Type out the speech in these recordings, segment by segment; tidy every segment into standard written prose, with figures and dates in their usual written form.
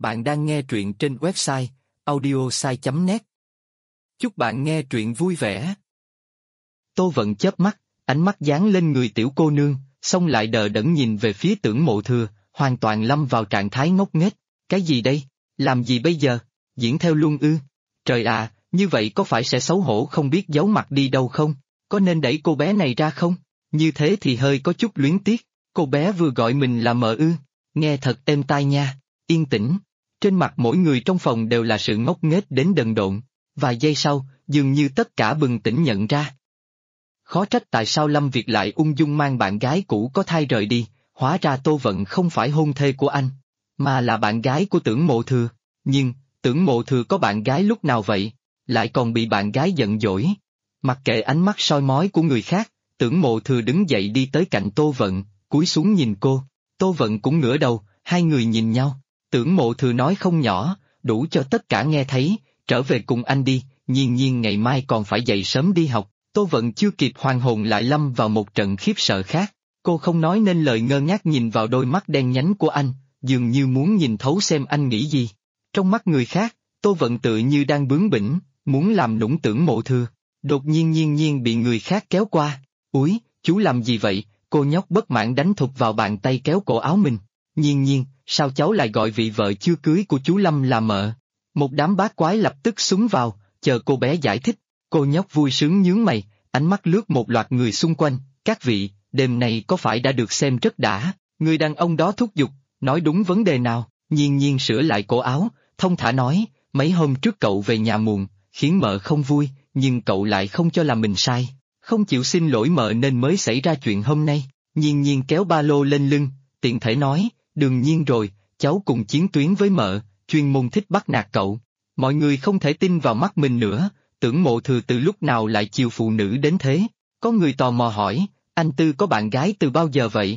Bạn đang nghe truyện trên website audiosai.net. Chúc bạn nghe truyện vui vẻ. Tô Vận chớp mắt, ánh mắt dán lên người tiểu cô nương, xong lại đờ đẫn nhìn về phía Tưởng Mộ Thừa, hoàn toàn lâm vào trạng thái ngốc nghếch. Cái gì đây? Làm gì bây giờ? Diễn theo luôn ư? Trời à, như vậy có phải sẽ xấu hổ không biết giấu mặt đi đâu không? Có nên đẩy cô bé này ra không? Như thế thì hơi có chút luyến tiếc. Cô bé vừa gọi mình là mợ ư? Nghe thật êm tai nha. Yên tĩnh. Trên mặt mỗi người trong phòng đều là sự ngốc nghếch đến đần độn. Vài giây sau, dường như tất cả bừng tỉnh nhận ra. Khó trách tại sao Lâm Việt lại ung dung mang bạn gái cũ có thai rời đi, hóa ra Tô Vận không phải hôn thê của anh, mà là bạn gái của Tưởng Mộ Thừa. Nhưng, Tưởng Mộ Thừa có bạn gái lúc nào vậy? Lại còn bị bạn gái giận dỗi. Mặc kệ ánh mắt soi mói của người khác, Tưởng Mộ Thừa đứng dậy đi tới cạnh Tô Vận, cúi xuống nhìn cô. Tô Vận cũng ngửa đầu, hai người nhìn nhau. Tưởng Mộ Thừa nói không nhỏ, đủ cho tất cả nghe thấy, trở về cùng anh đi, Nhiên Nhiên ngày mai còn phải dậy sớm đi học. Tô Vận chưa kịp hoàn hồn lại lâm vào một trận khiếp sợ khác. Cô không nói nên lời, ngơ ngác nhìn vào đôi mắt đen nhánh của anh, dường như muốn nhìn thấu xem anh nghĩ gì. Trong mắt người khác, Tô Vận tự như đang bướng bỉnh, muốn làm nũng Tưởng Mộ Thừa. Đột nhiên Nhiên Nhiên bị người khác kéo qua. Úi, chú làm gì vậy? Cô nhóc bất mãn đánh thụt vào bàn tay kéo cổ áo mình. Nhiên Nhiên, sao cháu lại gọi vị vợ chưa cưới của chú Lâm là mợ? Một đám bát quái lập tức xúm vào, chờ cô bé giải thích. Cô nhóc vui sướng nhướng mày, ánh mắt lướt một loạt người xung quanh. Các vị, đêm này có phải đã được xem rất đã? Người đàn ông đó thúc giục, nói đúng vấn đề nào? Nhiên Nhiên sửa lại cổ áo, thông thả nói, mấy hôm trước cậu về nhà muộn, khiến mợ không vui, nhưng cậu lại không cho là mình sai, không chịu xin lỗi mợ nên mới xảy ra chuyện hôm nay. Nhiên Nhiên kéo ba lô lên lưng, tiện thể nói, đương nhiên rồi, cháu cùng chiến tuyến với mợ, chuyên môn thích bắt nạt cậu. Mọi người không thể tin vào mắt mình nữa, Tưởng Mộ Thừa từ lúc nào lại chiều phụ nữ đến thế? Có người tò mò hỏi, anh Tư có bạn gái từ bao giờ vậy?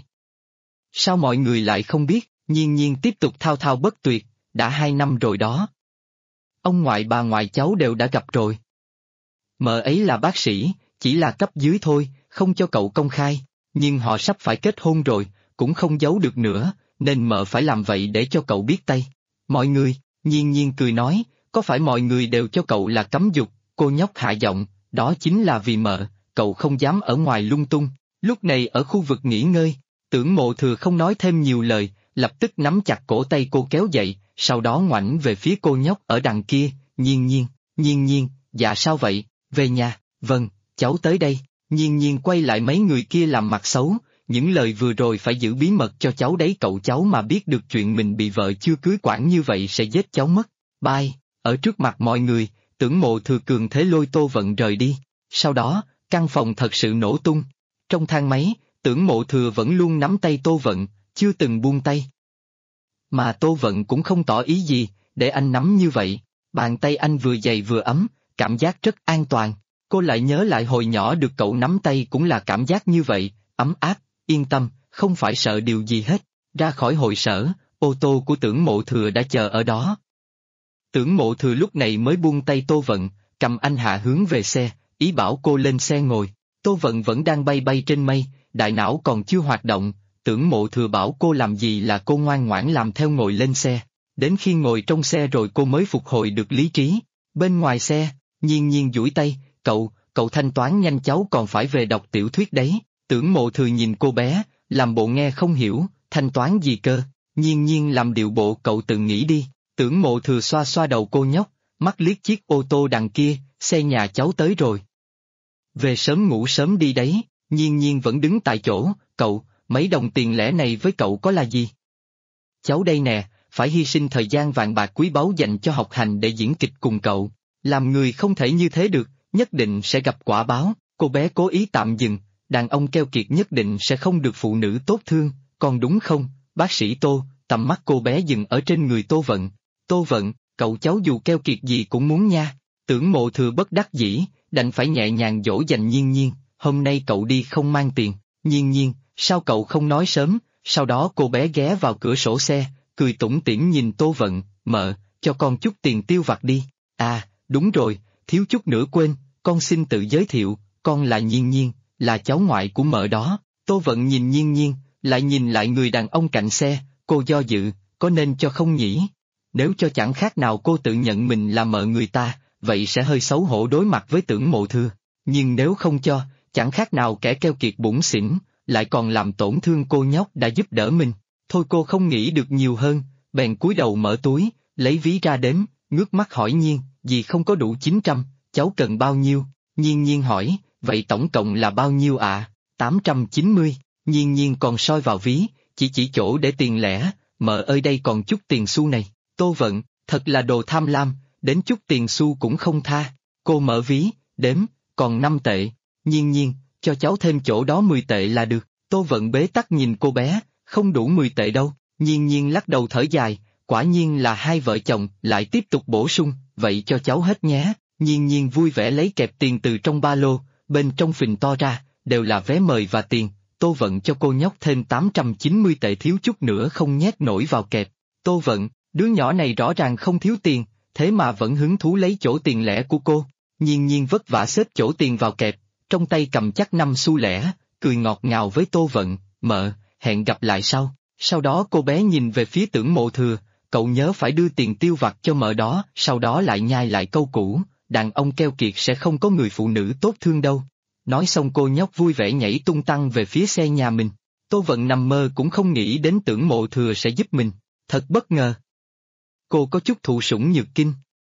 Sao mọi người lại không biết? Nhiên Nhiên tiếp tục thao thao bất tuyệt, đã 2 năm rồi đó. Ông ngoại bà ngoại cháu đều đã gặp rồi. Mợ ấy là bác sĩ, chỉ là cấp dưới thôi, không cho cậu công khai, nhưng họ sắp phải kết hôn rồi, cũng không giấu được nữa, nên mợ phải làm vậy để cho cậu biết tay. Mọi người, Nhiên Nhiên cười nói, có phải mọi người đều cho cậu là cấm dục? Cô nhóc hạ giọng, đó chính là vì mợ, cậu không dám ở ngoài lung tung. Lúc này ở khu vực nghỉ ngơi, Tưởng Mộ Thừa không nói thêm nhiều lời, lập tức nắm chặt cổ tay cô kéo dậy, sau đó ngoảnh về phía cô nhóc ở đằng kia. Nhiên Nhiên, Nhiên Nhiên, dạ sao vậy, về nhà? Vâng, cháu tới đây. Nhiên Nhiên quay lại mấy người kia làm mặt xấu, những lời vừa rồi phải giữ bí mật cho cháu đấy, cậu cháu mà biết được chuyện mình bị vợ chưa cưới quản như vậy sẽ giết cháu mất. Bye. Ở trước mặt mọi người, Tưởng Mộ Thừa cường thế lôi Tô Vận rời đi. Sau đó, căn phòng thật sự nổ tung. Trong thang máy, Tưởng Mộ Thừa vẫn luôn nắm tay Tô Vận, chưa từng buông tay. Mà Tô Vận cũng không tỏ ý gì, để anh nắm như vậy. Bàn tay anh vừa dày vừa ấm, cảm giác rất an toàn. Cô lại nhớ lại hồi nhỏ được cậu nắm tay cũng là cảm giác như vậy, ấm áp, yên tâm, không phải sợ điều gì hết. Ra khỏi hội sở, ô tô của Tưởng Mộ Thừa đã chờ ở đó. Tưởng Mộ Thừa lúc này mới buông tay Tô Vận, cầm anh hạ hướng về xe, ý bảo cô lên xe ngồi. Tô Vận vẫn đang bay bay trên mây, đại não còn chưa hoạt động. Tưởng Mộ Thừa bảo cô làm gì là cô ngoan ngoãn làm theo, ngồi lên xe. Đến khi ngồi trong xe rồi cô mới phục hồi được lý trí. Bên ngoài xe, Nhiên Nhiên duỗi tay, cậu thanh toán nhanh, cháu còn phải về đọc tiểu thuyết đấy. Tưởng Mộ Thừa nhìn cô bé, làm bộ nghe không hiểu, thanh toán gì cơ? Nhiên Nhiên làm điệu bộ, cậu tự nghĩ đi. Tưởng Mộ Thừa xoa xoa đầu cô nhóc, mắt liếc chiếc ô tô đằng kia, xe nhà cháu tới rồi. Về sớm ngủ sớm đi đấy. Nhiên Nhiên vẫn đứng tại chỗ, mấy đồng tiền lẻ này với cậu có là gì? Cháu đây nè, phải hy sinh thời gian vàng bạc quý báu dành cho học hành để diễn kịch cùng cậu. Làm người không thể như thế được, nhất định sẽ gặp quả báo. Cô bé cố ý tạm dừng, đàn ông keo kiệt nhất định sẽ không được phụ nữ tốt thương, còn đúng không, bác sĩ Tô? Tầm mắt cô bé dừng ở trên người Tô Vận. Tô Vận, cậu cháu dù keo kiệt gì cũng muốn nha. Tưởng Mộ Thừa bất đắc dĩ, đành phải nhẹ nhàng dỗ dành Nhiên Nhiên, hôm nay cậu đi không mang tiền. Nhiên Nhiên, sao cậu không nói sớm? Sau đó cô bé ghé vào cửa sổ xe, cười tủm tỉm nhìn Tô Vận, mợ, cho con chút tiền tiêu vặt đi. À, đúng rồi, thiếu chút nữa quên, con xin tự giới thiệu, con là Nhiên Nhiên, là cháu ngoại của mợ đó. Tô Vận nhìn Nhiên Nhiên, lại nhìn lại người đàn ông cạnh xe, cô do dự, có nên cho không nhỉ? Nếu cho chẳng khác nào cô tự nhận mình là mợ người ta, vậy sẽ hơi xấu hổ đối mặt với Tưởng Mộ Thừa. Nhưng nếu không cho, chẳng khác nào kẻ keo kiệt bủn xỉn, lại còn làm tổn thương cô nhóc đã giúp đỡ mình. Thôi cô không nghĩ được nhiều hơn, bèn cúi đầu mở túi, lấy ví ra đếm, ngước mắt hỏi Nhiên, dì không có đủ 900, cháu cần bao nhiêu? Nhiên Nhiên hỏi, vậy tổng cộng là bao nhiêu ạ? 890, Nhiên Nhiên còn soi vào ví, chỉ chỗ để tiền lẻ, mợ ơi đây còn chút tiền xu này. Tô Vận, thật là đồ tham lam, đến chút tiền xu cũng không tha. Cô mở ví, đếm, còn 5 tệ. Nhiên Nhiên, cho cháu thêm chỗ đó 10 tệ là được. Tô Vận bế tắc nhìn cô bé, không đủ 10 tệ đâu. Nhiên Nhiên lắc đầu thở dài, quả nhiên là hai vợ chồng, lại tiếp tục bổ sung, vậy cho cháu hết nhé. Nhiên Nhiên vui vẻ lấy kẹp tiền từ trong ba lô, bên trong phình to ra, đều là vé mời và tiền. Tô Vận cho cô nhóc thêm 890 tệ thiếu chút nữa không nhét nổi vào kẹp. Tô Vận, đứa nhỏ này rõ ràng không thiếu tiền, thế mà vẫn hứng thú lấy chỗ tiền lẻ của cô. Nhiên Nhiên vất vả xếp chỗ tiền vào kẹp, trong tay cầm chắc 5 xu lẻ, cười ngọt ngào với Tô Vận, mợ, hẹn gặp lại sau. Sau đó cô bé nhìn về phía Tưởng Mộ Thừa, cậu nhớ phải đưa tiền tiêu vặt cho mợ đó, sau đó lại nhai lại câu cũ, đàn ông keo kiệt sẽ không có người phụ nữ tốt thương đâu. Nói xong cô nhóc vui vẻ nhảy tung tăng về phía xe nhà mình. Tô Vận nằm mơ cũng không nghĩ đến Tưởng Mộ Thừa sẽ giúp mình, thật bất ngờ. Cô có chút thụ sủng nhược kinh.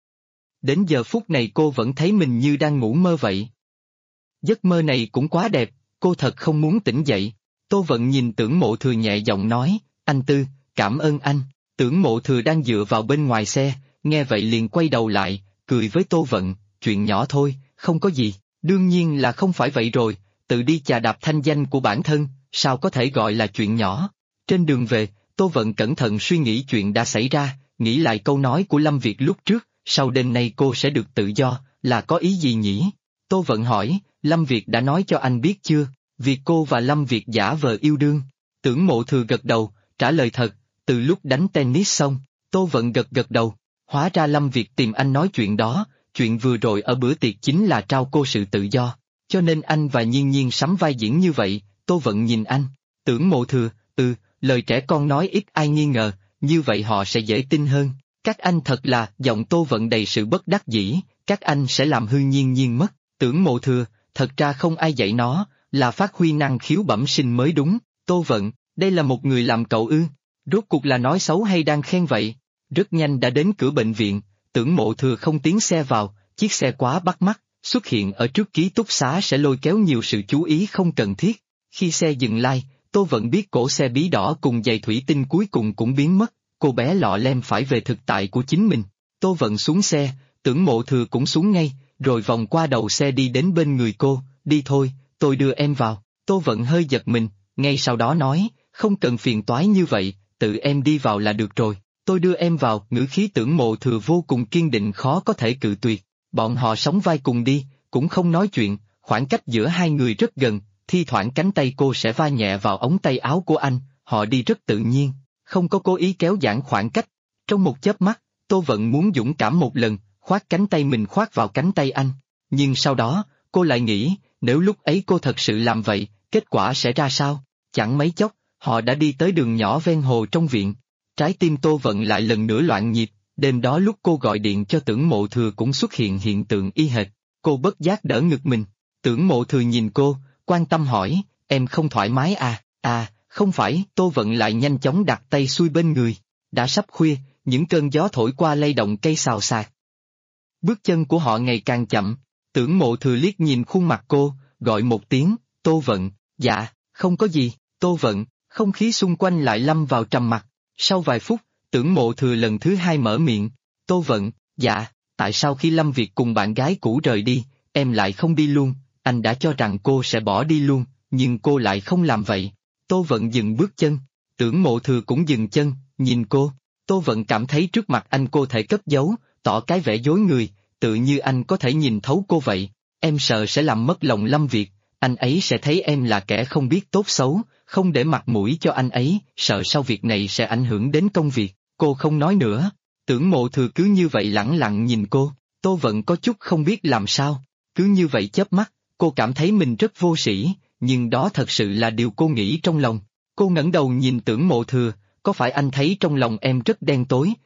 Đến giờ phút này cô vẫn thấy mình như đang ngủ mơ vậy. Giấc mơ này cũng quá đẹp, cô thật không muốn tỉnh dậy. Tô Vận nhìn Tưởng Mộ Thừa nhẹ giọng nói, anh Tư, cảm ơn anh. Tưởng Mộ Thừa đang dựa vào bên ngoài xe, nghe vậy liền quay đầu lại, cười với Tô Vận, chuyện nhỏ thôi, không có gì, đương nhiên là không phải vậy rồi, tự đi chà đạp thanh danh của bản thân, sao có thể gọi là chuyện nhỏ. Trên đường về, Tô Vận cẩn thận suy nghĩ chuyện đã xảy ra, nghĩ lại câu nói của Lâm Việt lúc trước, sau đêm nay cô sẽ được tự do, là có ý gì nhỉ? Tô Vận hỏi, Lâm Việt đã nói cho anh biết chưa, việc cô và Lâm Việt giả vờ yêu đương? Tưởng Mộ Thừa gật đầu, trả lời thật, từ lúc đánh tennis xong, Tô Vận gật đầu, hóa ra Lâm Việt tìm anh nói chuyện đó, chuyện vừa rồi ở bữa tiệc chính là trao cô sự tự do, cho nên anh và Nhiên Nhiên sắm vai diễn như vậy. Tô Vận nhìn anh, Tưởng Mộ Thừa, lời trẻ con nói ít ai nghi ngờ, như vậy họ sẽ dễ tin hơn. Các anh thật là, giọng Tô Vận đầy sự bất đắc dĩ, các anh sẽ làm hư Nhiên Nhiên mất. Tưởng Mộ Thừa, thật ra không ai dạy nó, là phát huy năng khiếu bẩm sinh mới đúng. Tô Vận, đây là một người làm cậu ư? Rốt cuộc là nói xấu hay đang khen vậy? Rất nhanh đã đến cửa bệnh viện, Tưởng Mộ Thừa không tiến xe vào, chiếc xe quá bắt mắt, xuất hiện ở trước ký túc xá sẽ lôi kéo nhiều sự chú ý không cần thiết. Khi xe dừng lại, Tô Vận biết cổ xe bí đỏ cùng giày thủy tinh cuối cùng cũng biến mất, cô bé lọ lem phải về thực tại của chính mình. Tô Vận xuống xe, Tưởng Mộ Thừa cũng xuống ngay, rồi vòng qua đầu xe đi đến bên người cô, đi thôi, tôi đưa em vào. Tô Vận hơi giật mình, ngay sau đó nói, không cần phiền toái như vậy, tự em đi vào là được rồi, tôi đưa em vào. Ngữ khí Tưởng Mộ Thừa vô cùng kiên định khó có thể cự tuyệt. Bọn họ sóng vai cùng đi, cũng không nói chuyện, khoảng cách giữa hai người rất gần, thi thoảng cánh tay cô sẽ va nhẹ vào ống tay áo của anh, họ đi rất tự nhiên, không có cố ý kéo giãn khoảng cách. Trong một chớp mắt, Tô Vận muốn dũng cảm một lần, khoác cánh tay mình khoác vào cánh tay anh, nhưng sau đó, cô lại nghĩ, nếu lúc ấy cô thật sự làm vậy, kết quả sẽ ra sao? Chẳng mấy chốc, họ đã đi tới đường nhỏ ven hồ trong viện. Trái tim Tô Vận lại lần nữa loạn nhịp, đêm đó lúc cô gọi điện cho Tưởng Mộ Thừa cũng xuất hiện hiện tượng y hệt, cô bất giác đỡ ngực mình. Tưởng Mộ Thừa nhìn cô, quan tâm hỏi, em không thoải mái à? Không phải. Tô Vận lại nhanh chóng đặt tay xuôi bên người. Đã sắp khuya, những cơn gió thổi qua lay động cây xào xạc. Bước chân của họ ngày càng chậm, Tưởng Mộ Thừa liếc nhìn khuôn mặt cô, gọi một tiếng, Tô Vận, dạ, không có gì. Tô Vận, không khí xung quanh lại lâm vào trầm mặc. Sau vài phút, Tưởng Mộ Thừa lần thứ hai mở miệng, Tô Vận, dạ, tại sao khi Lâm Việt cùng bạn gái cũ rời đi, em lại không đi luôn? Anh đã cho rằng cô sẽ bỏ đi luôn, nhưng cô lại không làm vậy. Tô Vận dừng bước chân, Tưởng Mộ Thừa cũng dừng chân, nhìn cô. Tô Vận cảm thấy trước mặt anh cô thể cất giấu, tỏ cái vẻ dối người, tự như anh có thể nhìn thấu cô vậy. Em sợ sẽ làm mất lòng Lâm Việt, anh ấy sẽ thấy em là kẻ không biết tốt xấu, không để mặt mũi cho anh ấy, sợ sau việc này sẽ ảnh hưởng đến công việc. Cô không nói nữa. Tưởng Mộ Thừa cứ như vậy lẳng lặng nhìn cô. Tô Vận có chút không biết làm sao. Cứ như vậy chớp mắt, cô cảm thấy mình rất vô sĩ, nhưng đó thật sự là điều cô nghĩ trong lòng. Cô ngẩng đầu nhìn Tưởng Mộ Thừa, có phải anh thấy trong lòng em rất đen tối,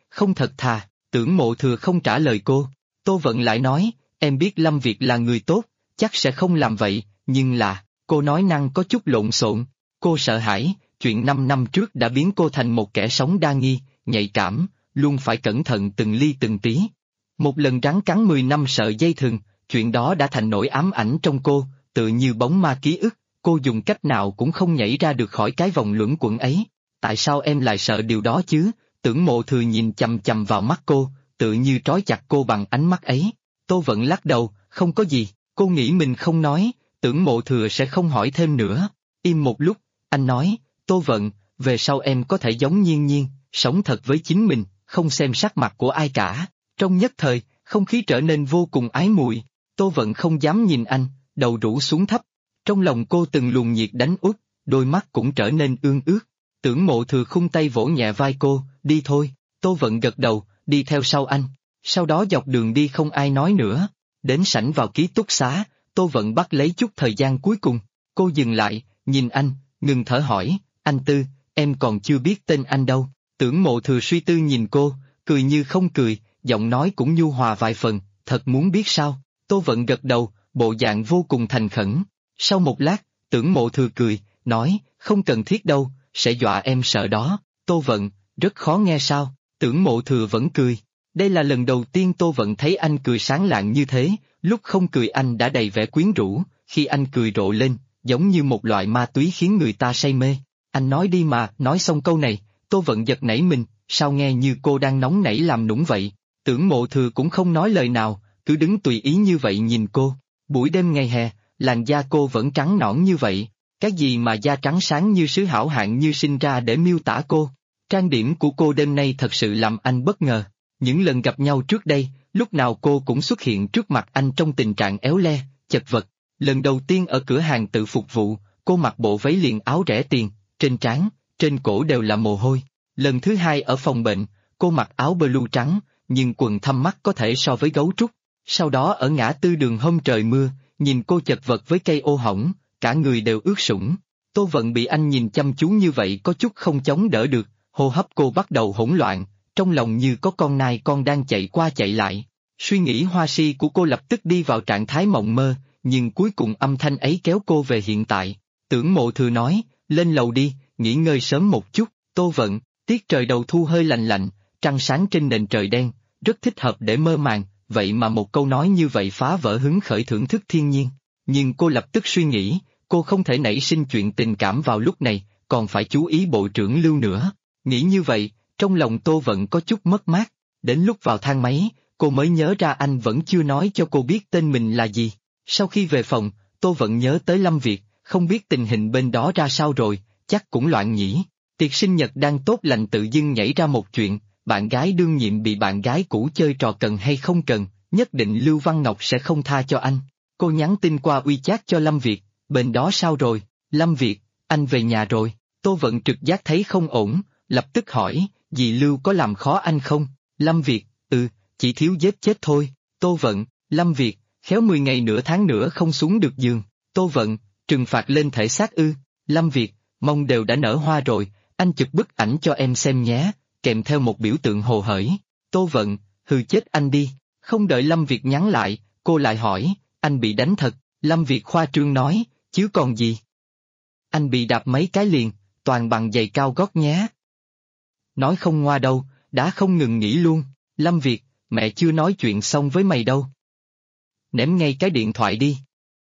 không thật thà. Tưởng Mộ Thừa không trả lời cô. Tô Vận lại nói, em biết Lâm Việt là người tốt, chắc sẽ không làm vậy, nhưng là, cô nói năng có chút lộn xộn. Cô sợ hãi, chuyện 5 năm trước đã biến cô thành một kẻ sống đa nghi, nhạy cảm, luôn phải cẩn thận từng ly từng tí. Một lần rắn cắn 10 năm sợi dây thừng, chuyện đó đã thành nỗi ám ảnh trong cô, tự như bóng ma ký ức, cô dùng cách nào cũng không nhảy ra được khỏi cái vòng luẩn quẩn ấy. Tại sao em lại sợ điều đó chứ? Tưởng Mộ Thừa nhìn chằm chằm vào mắt cô, tự như trói chặt cô bằng ánh mắt ấy. Tô Vận lắc đầu, không có gì, cô nghĩ mình không nói, Tưởng Mộ Thừa sẽ không hỏi thêm nữa. Im một lúc, anh nói, Tô Vận, về sau em có thể giống Nhiên Nhiên, sống thật với chính mình, không xem sắc mặt của ai cả. Trong nhất thời, không khí trở nên vô cùng ái muội. Tô Vận không dám nhìn anh, đầu rũ xuống thấp. Trong lòng cô từng luồng nhiệt đánh út, đôi mắt cũng trở nên ương ướt. Tưởng Mộ Thừa khung tay vỗ nhẹ vai cô, đi thôi. Tô Vận gật đầu, đi theo sau anh. Sau đó dọc đường đi không ai nói nữa. Đến sảnh vào ký túc xá, Tô Vận bắt lấy chút thời gian cuối cùng. Cô dừng lại, nhìn anh, ngừng thở hỏi, anh Tư, em còn chưa biết tên anh đâu. Tưởng Mộ Thừa suy tư nhìn cô, cười như không cười, giọng nói cũng nhu hòa vài phần, thật muốn biết sao. Tô Vận gật đầu, bộ dạng vô cùng thành khẩn. Sau một lát, Tưởng Mộ Thừa cười, nói, không cần thiết đâu, sẽ dọa em sợ đó. Tô Vận, rất khó nghe sao? Tưởng Mộ Thừa vẫn cười. Đây là lần đầu tiên Tô Vận thấy anh cười sáng lạng như thế, lúc không cười anh đã đầy vẻ quyến rũ, khi anh cười rộ lên, giống như một loại ma túy khiến người ta say mê. Anh nói đi mà, nói xong câu này, Tô Vận giật nảy mình, sao nghe như cô đang nóng nảy làm nũng vậy. Tưởng Mộ Thừa cũng không nói lời nào, cứ đứng tùy ý như vậy nhìn cô. Buổi đêm ngày hè, làn da cô vẫn trắng nõn như vậy, cái gì mà da trắng sáng như sứ hảo hạng như sinh ra để miêu tả cô. Trang điểm của cô đêm nay thật sự làm anh bất ngờ. Những lần gặp nhau trước đây, lúc nào cô cũng xuất hiện trước mặt anh trong tình trạng éo le, chật vật. Lần đầu tiên ở cửa hàng tự phục vụ, cô mặc bộ váy liền áo rẻ tiền, trên trán, trên cổ đều là mồ hôi. Lần thứ hai ở phòng bệnh, cô mặc áo blue trắng, nhưng quần thâm mắt có thể so với gấu trúc. Sau đó ở ngã tư đường hôm trời mưa, nhìn cô chật vật với cây ô hỏng, cả người đều ướt sũng. Tô Vận bị anh nhìn chăm chú như vậy có chút không chống đỡ được, hô hấp cô bắt đầu hỗn loạn, trong lòng như có con nai con đang chạy qua chạy lại. Suy nghĩ hoa si của cô lập tức đi vào trạng thái mộng mơ, nhưng cuối cùng âm thanh ấy kéo cô về hiện tại. Tưởng Mộ Thừa nói, lên lầu đi, nghỉ ngơi sớm một chút. Tô Vận, tiết trời đầu thu hơi lạnh lạnh, trăng sáng trên nền trời đen, rất thích hợp để mơ màng, vậy mà một câu nói như vậy phá vỡ hứng khởi thưởng thức thiên nhiên. Nhưng cô lập tức suy nghĩ, cô không thể nảy sinh chuyện tình cảm vào lúc này, còn phải chú ý bộ trưởng Lưu nữa. Nghĩ như vậy, trong lòng Tô Vận có chút mất mát. Đến lúc vào thang máy, cô mới nhớ ra anh vẫn chưa nói cho cô biết tên mình là gì. Sau khi về phòng, Tô Vận nhớ tới Lâm Việt, không biết tình hình bên đó ra sao rồi, chắc cũng loạn nhỉ. Tiệc sinh nhật đang tốt lành tự dưng nhảy ra một chuyện, bạn gái đương nhiệm bị bạn gái cũ chơi trò cần hay không cần, nhất định Lưu Văn Ngọc sẽ không tha cho anh. Cô nhắn tin qua WeChat cho Lâm Việt, bên đó sao rồi? Lâm Việt, anh về nhà rồi. Tô Vận trực giác thấy không ổn, lập tức hỏi, dì Lưu có làm khó anh không? Lâm Việt, chỉ thiếu giết chết thôi. Tô Vận, Lâm Việt, khéo 10 ngày nửa tháng nữa không xuống được giường. Tô Vận, trừng phạt lên thể xác ư? Lâm Việt, mông đều đã nở hoa rồi, anh chụp bức ảnh cho em xem nhé, kèm theo một biểu tượng hồ hởi. Tô Vận, hừ chết anh đi. Không đợi Lâm Việt nhắn lại, cô lại hỏi, anh bị đánh thật? Lâm Việt khoa trương nói, chứ còn gì. Anh bị đạp mấy cái liền, toàn bằng giày cao gót nhé. Nói không ngoa đâu, đã không ngừng nghỉ luôn. Lâm Việt, mẹ chưa nói chuyện xong với mày đâu. Ném ngay cái điện thoại đi.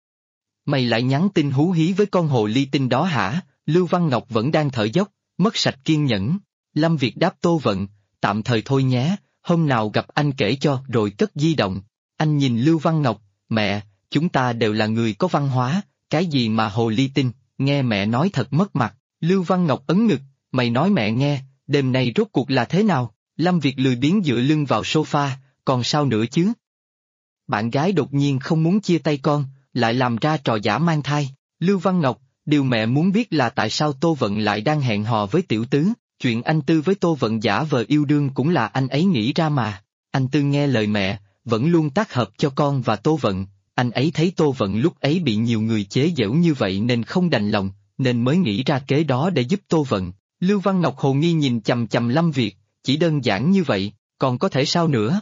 Mày lại nhắn tin hú hí với con hồ ly tinh đó hả? Lưu Văn Ngọc vẫn đang thở dốc, mất sạch kiên nhẫn. Lâm Việt đáp Tô Vận, tạm thời thôi nhé, hôm nào gặp anh kể cho rồi cất di động. Anh nhìn Lưu Văn Ngọc, mẹ, chúng ta đều là người có văn hóa, cái gì mà hồ ly tinh, nghe mẹ nói thật mất mặt. Lưu Văn Ngọc ấn ngực, mày nói mẹ nghe, đêm nay rốt cuộc là thế nào? Lâm Việt lười biếng dựa lưng vào sofa, còn sao nữa chứ? Bạn gái đột nhiên không muốn chia tay con, lại làm ra trò giả mang thai. Lưu Văn Ngọc, điều mẹ muốn biết là tại sao Tô Vận lại đang hẹn hò với tiểu tứ, chuyện anh Tư với Tô Vận giả vờ yêu đương cũng là anh ấy nghĩ ra mà. Anh Tư nghe lời mẹ, vẫn luôn tác hợp cho con và Tô Vận, anh ấy thấy Tô Vận lúc ấy bị nhiều người chế giễu như vậy nên không đành lòng, nên mới nghĩ ra kế đó để giúp Tô Vận. Lưu Văn Ngọc hồ nghi nhìn chằm chằm Lâm Việt, chỉ đơn giản như vậy. còn có thể sao nữa?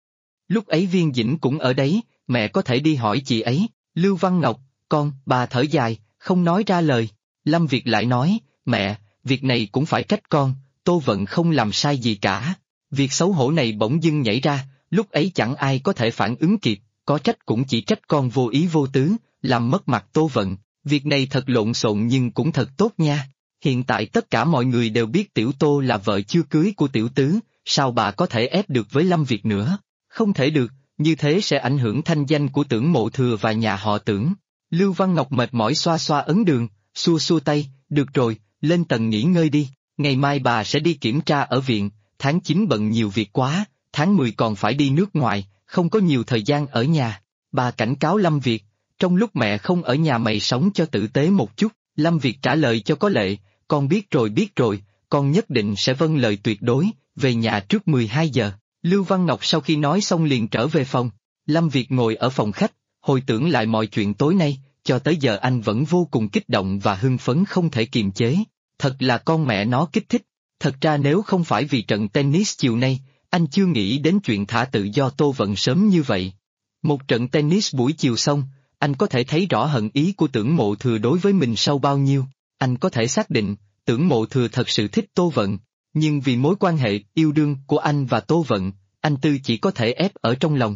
Lúc ấy Viên Dĩnh cũng ở đấy, mẹ có thể đi hỏi chị ấy. Lưu Văn Ngọc, bà thở dài, không nói ra lời. Lâm Việt lại nói, mẹ, việc này cũng phải trách con, Tô Vận không làm sai gì cả. Việc xấu hổ này bỗng dưng nhảy ra, lúc ấy chẳng ai có thể phản ứng kịp, có trách cũng chỉ trách con vô ý vô tứ, làm mất mặt Tô Vận. Việc này thật lộn xộn nhưng cũng thật tốt nha. Hiện tại tất cả mọi người đều biết Tiểu Tô là vợ chưa cưới của Tiểu Tứ, sao bà có thể ép được với Lâm Việt nữa? Không thể được, như thế sẽ ảnh hưởng thanh danh của Tưởng Mộ Thừa và nhà họ Tưởng. Lưu Văn Ngọc mệt mỏi xoa xoa ấn đường, xua xua tay, được rồi, lên tầng nghỉ ngơi đi, ngày mai bà sẽ đi kiểm tra ở viện, tháng 9 bận nhiều việc quá, tháng 10 còn phải đi nước ngoài, không có nhiều thời gian ở nhà. Bà cảnh cáo Lâm Việt, trong lúc mẹ không ở nhà mày sống cho tử tế một chút. Lâm Việt trả lời cho có lệ, con biết rồi, con nhất định sẽ vâng lời tuyệt đối, về nhà trước 12 giờ. Lưu Văn Ngọc sau khi nói xong liền trở về phòng. Lâm Việt ngồi ở phòng khách, hồi tưởng lại mọi chuyện tối nay, cho tới giờ anh vẫn vô cùng kích động và hưng phấn không thể kiềm chế. Thật là con mẹ nó kích thích. Thật ra nếu không phải vì trận tennis chiều nay, anh chưa nghĩ đến chuyện thả tự do Tô Vận sớm như vậy. Một trận tennis buổi chiều xong, anh có thể thấy rõ hận ý của Tưởng Mộ Thừa đối với mình sâu bao nhiêu. Anh có thể xác định, Tưởng Mộ Thừa thật sự thích Tô Vận, nhưng vì mối quan hệ yêu đương của anh và Tô Vận, anh Tư chỉ có thể ép ở trong lòng.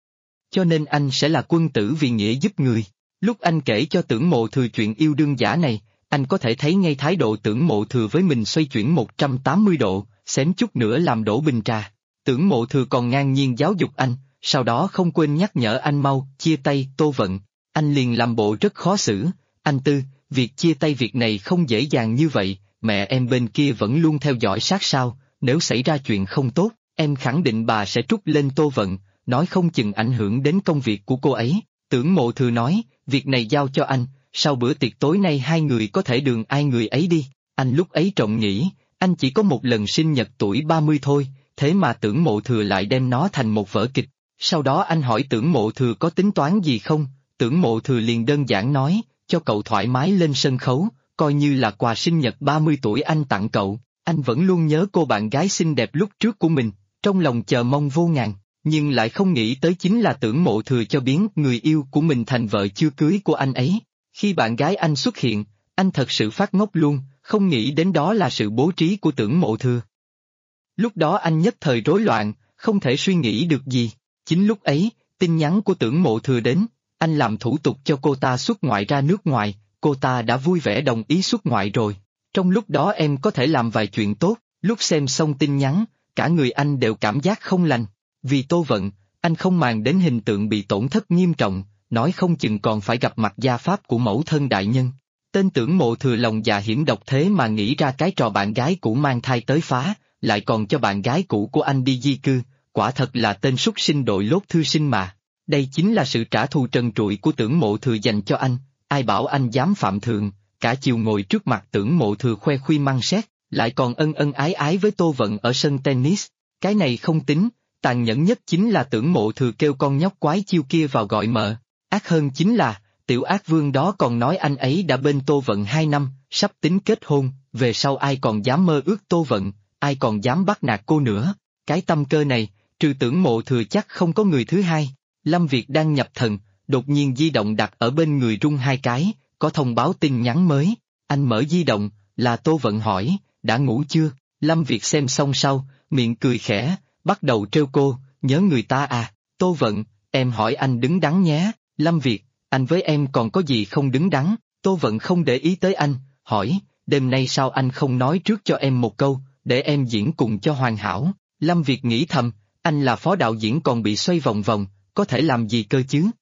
Cho nên anh sẽ là quân tử vì nghĩa giúp người. Lúc anh kể cho Tưởng Mộ Thừa chuyện yêu đương giả này, anh có thể thấy ngay thái độ Tưởng Mộ Thừa với mình xoay chuyển 180 độ, xém chút nữa làm đổ bình trà. Tưởng Mộ Thừa còn ngang nhiên giáo dục anh, sau đó không quên nhắc nhở anh mau chia tay Tô Vận. Anh liền làm bộ rất khó xử, anh Tư, việc chia tay việc này không dễ dàng như vậy, mẹ em bên kia vẫn luôn theo dõi sát sao, nếu xảy ra chuyện không tốt, em khẳng định bà sẽ trút lên Tô Vận, nói không chừng ảnh hưởng đến công việc của cô ấy. Tưởng Mộ Thừa nói, việc này giao cho anh, sau bữa tiệc tối nay hai người có thể đường ai người ấy đi. Anh lúc ấy trộm nghĩ, anh chỉ có một lần sinh nhật tuổi 30 thôi, thế mà Tưởng Mộ Thừa lại đem nó thành một vở kịch. Sau đó anh hỏi Tưởng Mộ Thừa có tính toán gì không, Tưởng Mộ Thừa liền đơn giản nói, cho cậu thoải mái lên sân khấu, coi như là quà sinh nhật 30 tuổi anh tặng cậu. Anh vẫn luôn nhớ cô bạn gái xinh đẹp lúc trước của mình, trong lòng chờ mong vô ngàn, nhưng lại không nghĩ tới chính là Tưởng Mộ Thừa cho biến người yêu của mình thành vợ chưa cưới của anh ấy. Khi bạn gái anh xuất hiện, anh thật sự phát ngốc luôn, không nghĩ đến đó là sự bố trí của Tưởng Mộ Thừa. Lúc đó anh nhất thời rối loạn, không thể suy nghĩ được gì. Chính lúc ấy, tin nhắn của Tưởng Mộ Thừa đến, anh làm thủ tục cho cô ta xuất ngoại ra nước ngoài, cô ta đã vui vẻ đồng ý xuất ngoại rồi. Trong lúc đó em có thể làm vài chuyện tốt, lúc xem xong tin nhắn, cả người anh đều cảm giác không lành. Vì Tô Vận, anh không màng đến hình tượng bị tổn thất nghiêm trọng, nói không chừng còn phải gặp mặt gia pháp của mẫu thân đại nhân. Tên Tưởng Mộ Thừa lòng dạ hiểm độc thế mà nghĩ ra cái trò bạn gái cũ mang thai tới phá, lại còn cho bạn gái cũ của anh đi di cư, quả thật là tên súc sinh đội lốt thư sinh mà. Đây chính là sự trả thù trần trụi của Tưởng Mộ Thừa dành cho anh, ai bảo anh dám phạm thượng, cả chiều ngồi trước mặt Tưởng Mộ Thừa khoe khuy măng sét, lại còn ân ân ái ái với Tô Vận ở sân tennis. Cái này không tính, tàn nhẫn nhất chính là Tưởng Mộ Thừa kêu con nhóc quái chiêu kia vào gọi mợ. Ác hơn chính là, tiểu ác vương đó còn nói anh ấy đã bên Tô Vận 2 năm, sắp tính kết hôn, về sau ai còn dám mơ ước Tô Vận, ai còn dám bắt nạt cô nữa. Cái tâm cơ này, trừ Tưởng Mộ Thừa chắc không có người thứ hai. Lâm Việt đang nhập thần, đột nhiên di động đặt ở bên người rung hai cái, có thông báo tin nhắn mới. Anh mở di động, là Tô Vận hỏi, đã ngủ chưa? Lâm Việt xem xong sau, miệng cười khẽ, bắt đầu trêu cô, nhớ người ta à? Tô Vận, em hỏi anh đứng đắn nhé. Lâm Việt, anh với em còn có gì không đứng đắn? Tô Vận không để ý tới anh, hỏi, đêm nay sao anh không nói trước cho em một câu, để em diễn cùng cho hoàn hảo? Lâm Việt nghĩ thầm, anh là phó đạo diễn còn bị xoay vòng vòng, có thể làm gì cơ chứ?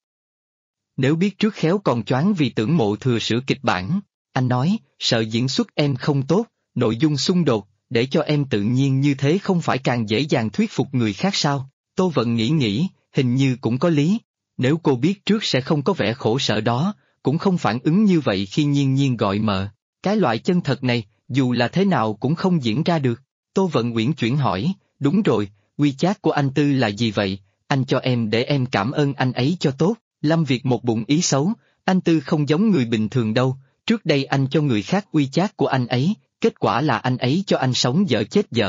Nếu biết trước khéo còn choáng vì Tưởng Mộ Thừa sửa kịch bản. Anh nói, sợ diễn xuất em không tốt, nội dung xung đột, để cho em tự nhiên như thế không phải càng dễ dàng thuyết phục người khác sao? Tô Vận nghĩ, hình như cũng có lý. Nếu cô biết trước sẽ không có vẻ khổ sở đó, cũng không phản ứng như vậy khi nhiên nhiên gọi mợ. Cái loại chân thật này, dù là thế nào cũng không diễn ra được. Tô Vận uyển chuyển hỏi, đúng rồi, WeChat của anh Tư là gì vậy? Anh cho em để em cảm ơn anh ấy cho tốt. Lâm Việt một bụng ý xấu, anh Tư không giống người bình thường đâu, trước đây anh cho người khác WeChat của anh ấy, kết quả là anh ấy cho anh sống dở chết dở.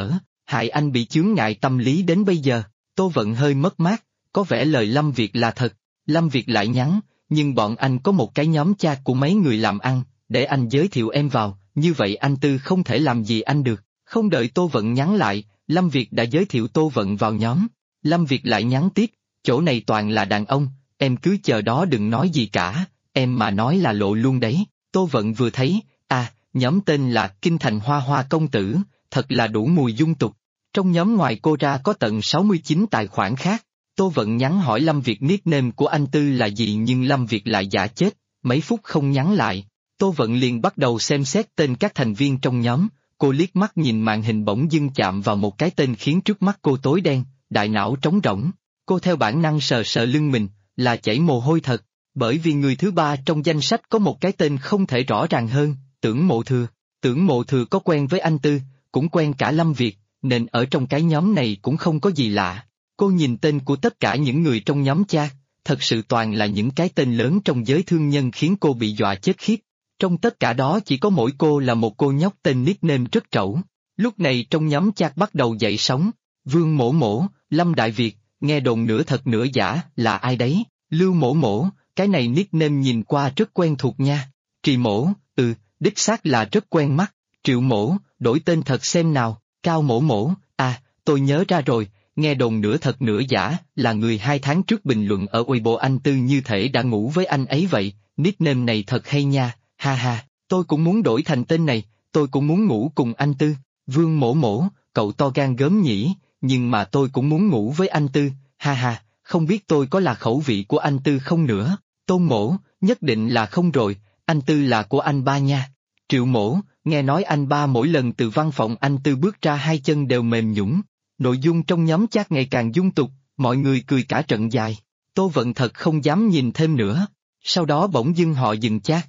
hại anh bị chướng ngại tâm lý đến bây giờ. Tô Vận hơi mất mát, có vẻ lời Lâm Việt là thật. Lâm Việt lại nhắn, nhưng bọn anh có một cái nhóm chat của mấy người làm ăn, để anh giới thiệu em vào, như vậy anh Tư không thể làm gì anh được. Không đợi Tô Vận nhắn lại, Lâm Việt đã giới thiệu Tô Vận vào nhóm. Lâm Việt lại nhắn tiếp, chỗ này toàn là đàn ông, em cứ chờ đó đừng nói gì cả, em mà nói là lộ luôn đấy. Tô Vận vừa thấy, nhóm tên là Kinh Thành Hoa Hoa Công Tử, thật là đủ mùi dung tục. Trong nhóm ngoài cô ra có tận 69 tài khoản khác. Tô Vận nhắn hỏi Lâm Việt nickname của anh Tư là gì nhưng Lâm Việt lại giả chết, mấy phút không nhắn lại. Tô Vận liền bắt đầu xem xét tên các thành viên trong nhóm, cô liếc mắt nhìn màn hình bỗng dưng chạm vào một cái tên khiến trước mắt cô tối đen, đại não trống rỗng. Cô theo bản năng sờ sờ lưng mình, là chảy mồ hôi thật, bởi vì người thứ ba trong danh sách có một cái tên không thể rõ ràng hơn, Tưởng Mộ Thừa. Tưởng Mộ Thừa có quen với anh Tư, cũng quen cả Lâm Việt, nên ở trong cái nhóm này cũng không có gì lạ. Cô nhìn tên của tất cả những người trong nhóm chat, thật sự toàn là những cái tên lớn trong giới thương nhân khiến cô bị dọa chết khiếp. Trong tất cả đó chỉ có mỗi cô là một cô nhóc tên nickname rất trẩu. Lúc này trong nhóm chat bắt đầu dậy sóng, Vương Mổ Mổ, Lâm Đại Việt, nghe đồn nửa thật nửa giả, là ai đấy? Lưu Mổ Mổ, cái này nickname nhìn qua rất quen thuộc nha. Trì Mổ, đích xác là rất quen mắt. Triệu Mổ, đổi tên thật xem nào. Cao Mổ Mổ, tôi nhớ ra rồi, nghe đồn nửa thật nửa giả, là người 2 tháng trước bình luận ở Weibo anh Tư như thể đã ngủ với anh ấy vậy, nickname này thật hay nha, ha ha, tôi cũng muốn đổi thành tên này, tôi cũng muốn ngủ cùng anh Tư. Vương Mổ Mổ, cậu to gan gớm nhỉ, nhưng mà tôi cũng muốn ngủ với anh Tư, ha ha, không biết tôi có là khẩu vị của anh Tư không nữa. Tôn Mổ, nhất định là không rồi, anh Tư là của anh ba nha. Triệu Mổ, nghe nói anh ba mỗi lần từ văn phòng anh Tư bước ra 2 chân đều mềm nhũn. Nội dung trong nhóm chat ngày càng dung tục, mọi người cười cả trận dài. Tô Vận thật không dám nhìn thêm nữa. Sau đó bỗng dưng họ dừng chat.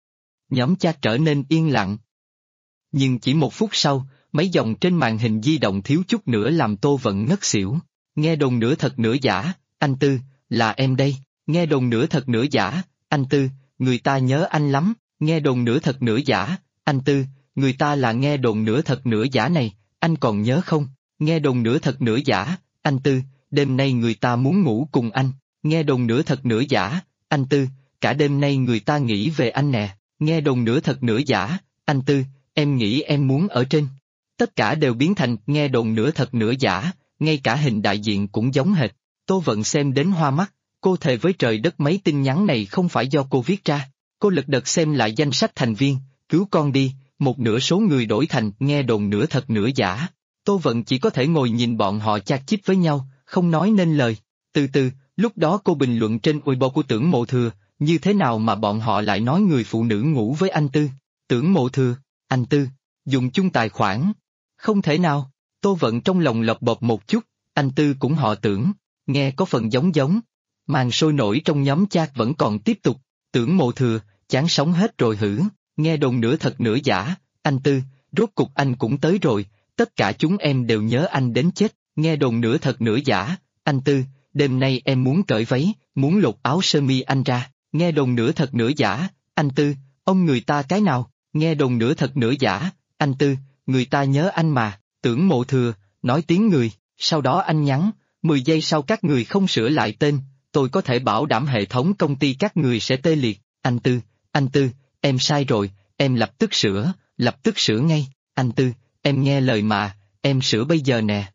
Nhóm chat trở nên yên lặng. Nhưng chỉ 1 phút sau, mấy dòng trên màn hình di động thiếu chút nữa làm Tô Vận ngất xỉu. Nghe đồn nửa thật nửa giả, anh Tư, là em đây. Nghe đồn nửa thật nửa giả, anh Tư, người ta nhớ anh lắm. Nghe đồn nửa thật nửa giả, anh Tư, người ta là nghe đồn nửa thật nửa giả này, anh còn nhớ không? Nghe đồn nửa thật nửa giả, anh Tư, đêm nay người ta muốn ngủ cùng anh. Nghe đồn nửa thật nửa giả, anh Tư, cả đêm nay người ta nghĩ về anh nè. Nghe đồn nửa thật nửa giả, anh Tư, em nghĩ em muốn ở trên. Tất cả đều biến thành nghe đồn nửa thật nửa giả, ngay cả hình đại diện cũng giống hệt. Tô Vận xem đến hoa mắt, cô thề với trời đất mấy tin nhắn này không phải do cô viết ra. Cô lật đật xem lại danh sách thành viên, cứu con đi, một nửa số người đổi thành nghe đồn nửa thật nửa giả. Tô Vận chỉ có thể ngồi nhìn bọn họ chat chít với nhau, không nói nên lời. Từ từ, lúc đó cô bình luận trên Weibo của Tưởng Mộ Thừa, như thế nào mà bọn họ lại nói người phụ nữ ngủ với anh Tư? Tưởng Mộ Thừa, anh Tư, dùng chung tài khoản. Không thể nào, Tô Vận trong lòng lọc bộp một chút, anh Tư cũng họ Tưởng, nghe có phần giống giống. Màn sôi nổi trong nhóm chat vẫn còn tiếp tục, Tưởng Mộ Thừa, chán sống hết rồi hử, nghe đồn nửa thật nửa giả, anh Tư, rốt cục anh cũng tới rồi, tất cả chúng em đều nhớ anh đến chết, nghe đồn nửa thật nửa giả, anh Tư, đêm nay em muốn cởi váy, muốn lột áo sơ mi anh ra, nghe đồn nửa thật nửa giả, anh Tư, ông người ta cái nào, nghe đồn nửa thật nửa giả, anh Tư, người ta nhớ anh mà. Tưởng Mộ Thừa, nói tiếng người, sau đó anh nhắn, 10 giây sau các người không sửa lại tên, tôi có thể bảo đảm hệ thống công ty các người sẽ tê liệt. Anh Tư, em sai rồi, em lập tức sửa ngay, anh Tư, em nghe lời mà, em sửa bây giờ nè,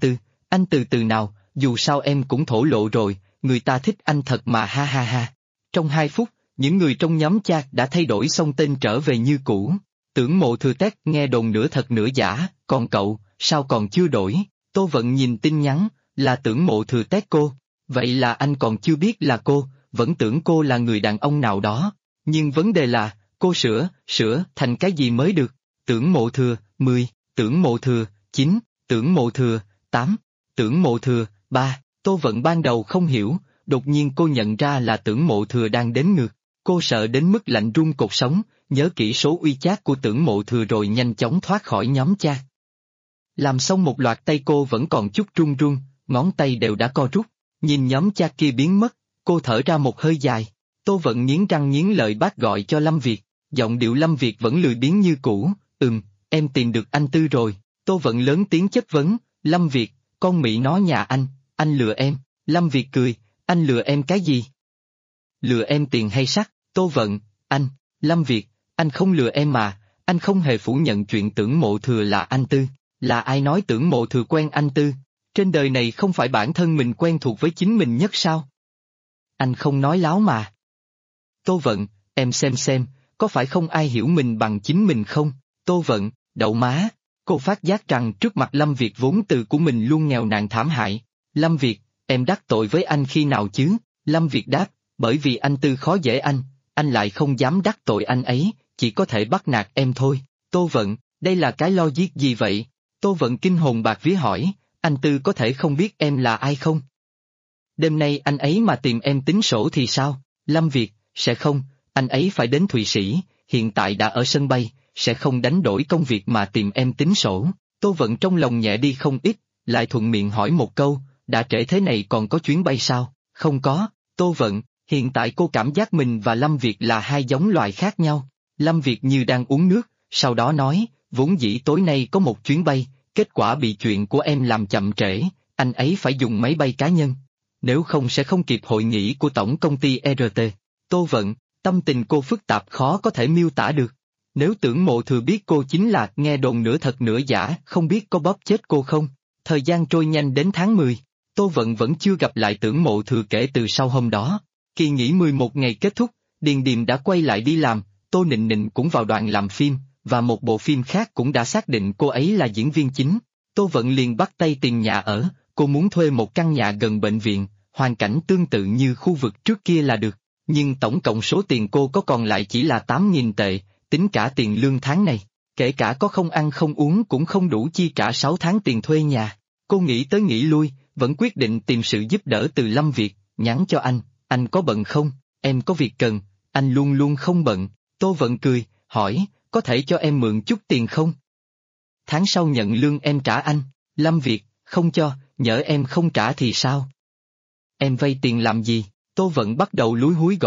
anh từ từ nào, dù sao em cũng thổ lộ rồi, người ta thích anh thật mà ha ha ha. Trong 2 phút, những người trong nhóm chat đã thay đổi xong tên trở về như cũ. Tưởng Mộ Thừa tét nghe đồn nửa thật nửa giả, còn cậu, sao còn chưa đổi? Tô Vận nhìn tin nhắn, là Tưởng Mộ Thừa tét cô, vậy là anh còn chưa biết là cô, vẫn tưởng cô là người đàn ông nào đó. Nhưng vấn đề là, cô sửa thành cái gì mới được? Tưởng Mộ Thừa, 10, Tưởng Mộ Thừa, 9, Tưởng Mộ Thừa, 8, Tưởng Mộ Thừa, 3. Tô Vận ban đầu không hiểu, đột nhiên cô nhận ra là Tưởng Mộ Thừa đang đếm ngược. Cô sợ đến mức lạnh run cột sống, nhớ kỹ số WeChat của Tưởng Mộ Thừa rồi nhanh chóng thoát khỏi nhóm chat. Làm xong một loạt tay cô vẫn còn chút run run, ngón tay đều đã co rút. Nhìn nhóm chat kia biến mất, cô thở ra một hơi dài. Tô Vận nghiến răng nghiến lợi bác gọi cho Lâm Việt, giọng điệu Lâm Việt vẫn lười biếng như cũ, em tìm được anh Tư rồi, Tô Vận lớn tiếng chất vấn, Lâm Việt, con mị nó nhà anh lừa em. Lâm Việt cười, anh lừa em cái gì? Lừa em tiền hay sắc? Tô Vận, anh, Lâm Việt, anh không lừa em mà, anh không hề phủ nhận chuyện Tưởng Mộ Thừa là anh Tư. Là ai nói Tưởng Mộ Thừa quen anh Tư? Trên đời này không phải bản thân mình quen thuộc với chính mình nhất sao? Anh không nói láo mà. Tô Vận, em xem, có phải không ai hiểu mình bằng chính mình không? Tô Vận, đậu má. Cô phát giác rằng trước mặt Lâm Việt vốn từ của mình luôn nghèo nàn thảm hại. Lâm Việt, em đắc tội với anh khi nào chứ? Lâm Việt đáp, bởi vì anh Tư khó dễ anh lại không dám đắc tội anh ấy, chỉ có thể bắt nạt em thôi. Tô Vận, đây là cái logic gì vậy? Tô Vận kinh hồn bạc vía hỏi, anh Tư có thể không biết em là ai không? Đêm nay anh ấy mà tìm em tính sổ thì sao? Lâm Việt, sẽ không, anh ấy phải đến Thụy Sĩ, hiện tại đã ở sân bay, sẽ không đánh đổi công việc mà tìm em tính sổ. Tô Vận trong lòng nhẹ đi không ít, lại thuận miệng hỏi một câu, đã trễ thế này còn có chuyến bay sao? Không có. Tô Vận, hiện tại cô cảm giác mình và Lâm Việt là hai giống loài khác nhau. Lâm Việt như đang uống nước, sau đó nói, vốn dĩ tối nay có một chuyến bay, kết quả bị chuyện của em làm chậm trễ, anh ấy phải dùng máy bay cá nhân. Nếu không sẽ không kịp hội nghị của tổng công ty RT. Tô Vận, tâm tình cô phức tạp khó có thể miêu tả được. Nếu Tưởng Mộ Thừa biết cô chính là nghe đồn nửa thật nửa giả, không biết có bóp chết cô không? Thời gian trôi nhanh đến tháng 10, Tô Vận vẫn chưa gặp lại Tưởng Mộ Thừa kể từ sau hôm đó. Kỳ nghỉ 11 ngày kết thúc, Điền Điềm đã quay lại đi làm, Tô Nịnh Nịnh cũng vào đoàn làm phim, và một bộ phim khác cũng đã xác định cô ấy là diễn viên chính. Tô Vận liền bắt tay tìm nhà ở, cô muốn thuê một căn nhà gần bệnh viện, hoàn cảnh tương tự như khu vực trước kia là được. Nhưng tổng cộng số tiền cô có còn lại chỉ là 8.000 tệ, tính cả tiền lương tháng này. Kể cả có không ăn không uống cũng không đủ chi trả 6 tháng tiền thuê nhà. Cô nghĩ tới nghĩ lui, vẫn quyết định tìm sự giúp đỡ từ Lâm Việt, nhắn cho anh có bận không? Em có việc cần, anh luôn luôn không bận. Tô Vận cười, hỏi, có thể cho em mượn chút tiền không? Tháng sau nhận lương em trả anh. Lâm Việt, không cho, nhỡ em không trả thì sao? Em vay tiền làm gì? Tô Vận bắt đầu lúi húi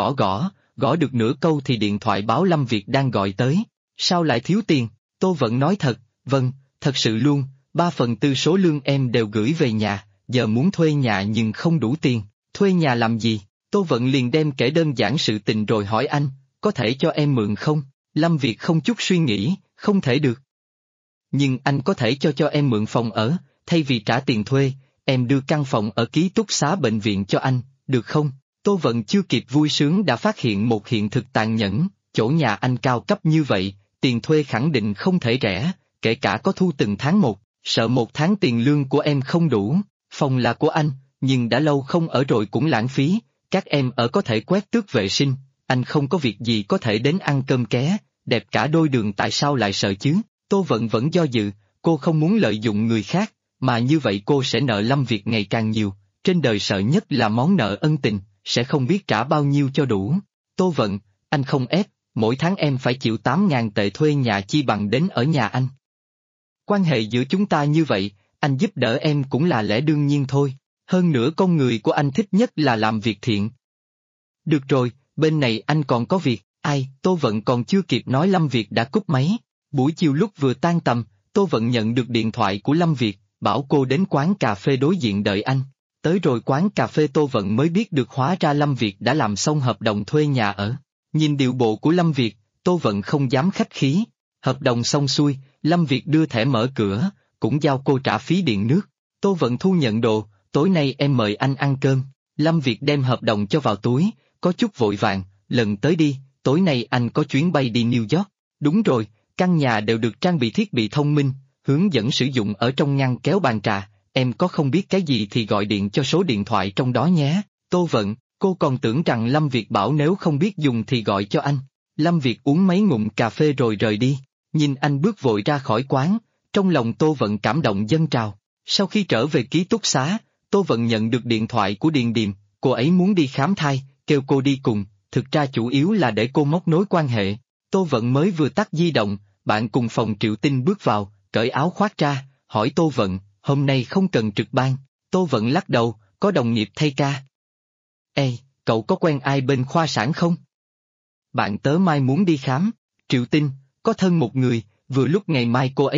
gõ được nửa câu thì điện thoại báo Lâm Việt đang gọi tới. Sao lại thiếu tiền? Tô Vận nói thật, vâng, thật sự luôn, 3/4 số lương em đều gửi về nhà, giờ muốn thuê nhà nhưng không đủ tiền. Thuê nhà làm gì? Tô Vận liền đem kể đơn giản sự tình rồi hỏi anh, có thể cho em mượn không? Lâm Việt không chút suy nghĩ, không thể được. Nhưng anh có thể cho em mượn phòng ở, thay vì trả tiền thuê, em đưa căn phòng ở ký túc xá bệnh viện cho anh, được không? Tô Vận chưa kịp vui sướng đã phát hiện một hiện thực tàn nhẫn, chỗ nhà anh cao cấp như vậy, tiền thuê khẳng định không thể rẻ, kể cả có thu từng tháng một, sợ một tháng tiền lương của em không đủ, phòng là của anh, nhưng đã lâu không ở rồi cũng lãng phí, các em ở có thể quét tước vệ sinh, anh không có việc gì có thể đến ăn cơm ké, đẹp cả đôi đường tại sao lại sợ chứ? Tô Vận vẫn do dự, cô không muốn lợi dụng người khác, mà như vậy cô sẽ nợ Lâm Việt ngày càng nhiều, trên đời sợ nhất là món nợ ân tình, sẽ không biết trả bao nhiêu cho đủ. Tô Vận, anh không ép, mỗi tháng em phải chịu 8.000 tệ thuê nhà chi bằng đến ở nhà anh. Quan hệ giữa chúng ta như vậy, anh giúp đỡ em cũng là lẽ đương nhiên thôi, hơn nữa con người của anh thích nhất là làm việc thiện. Được rồi, bên này anh còn có việc, Tô Vận còn chưa kịp nói Lâm Việt đã cúp máy. Buổi chiều lúc vừa tan tầm, Tô Vận nhận được điện thoại của Lâm Việt, bảo cô đến quán cà phê đối diện đợi anh. Tới rồi quán cà phê Tô Vận mới biết được hóa ra Lâm Việt đã làm xong hợp đồng thuê nhà ở. Nhìn điệu bộ của Lâm Việt, Tô Vận không dám khách khí. Hợp đồng xong xuôi, Lâm Việt đưa thẻ mở cửa, cũng giao cô trả phí điện nước. Tô Vận thu nhận đồ, tối nay em mời anh ăn cơm. Lâm Việt đem hợp đồng cho vào túi, có chút vội vàng, lần tới đi, tối nay anh có chuyến bay đi New York. Đúng rồi, căn nhà đều được trang bị thiết bị thông minh, hướng dẫn sử dụng ở trong ngăn kéo bàn trà, em có không biết cái gì thì gọi điện cho số điện thoại trong đó nhé. Tô Vận, cô còn tưởng rằng Lâm Việt bảo nếu không biết dùng thì gọi cho anh. Lâm Việt uống mấy ngụm cà phê rồi rời đi, nhìn anh bước vội ra khỏi quán, trong lòng Tô Vận cảm động dâng trào. Sau khi trở về ký túc xá, Tô Vận nhận được điện thoại của Điền Điềm, cô ấy muốn đi khám thai, kêu cô đi cùng, thực ra chủ yếu là để cô móc nối quan hệ. Tô Vận mới vừa tắt di động, bạn cùng phòng Triệu Tinh bước vào, cởi áo khoác ra, hỏi Tô Vận, hôm nay không cần trực ban. Tô Vận lắc đầu, có đồng nghiệp thay ca. Ê, cậu có quen ai bên khoa sản không? Bạn tớ mai muốn đi khám. Triệu Tinh, có thân một người, vừa lúc ngày mai cô ấy trực,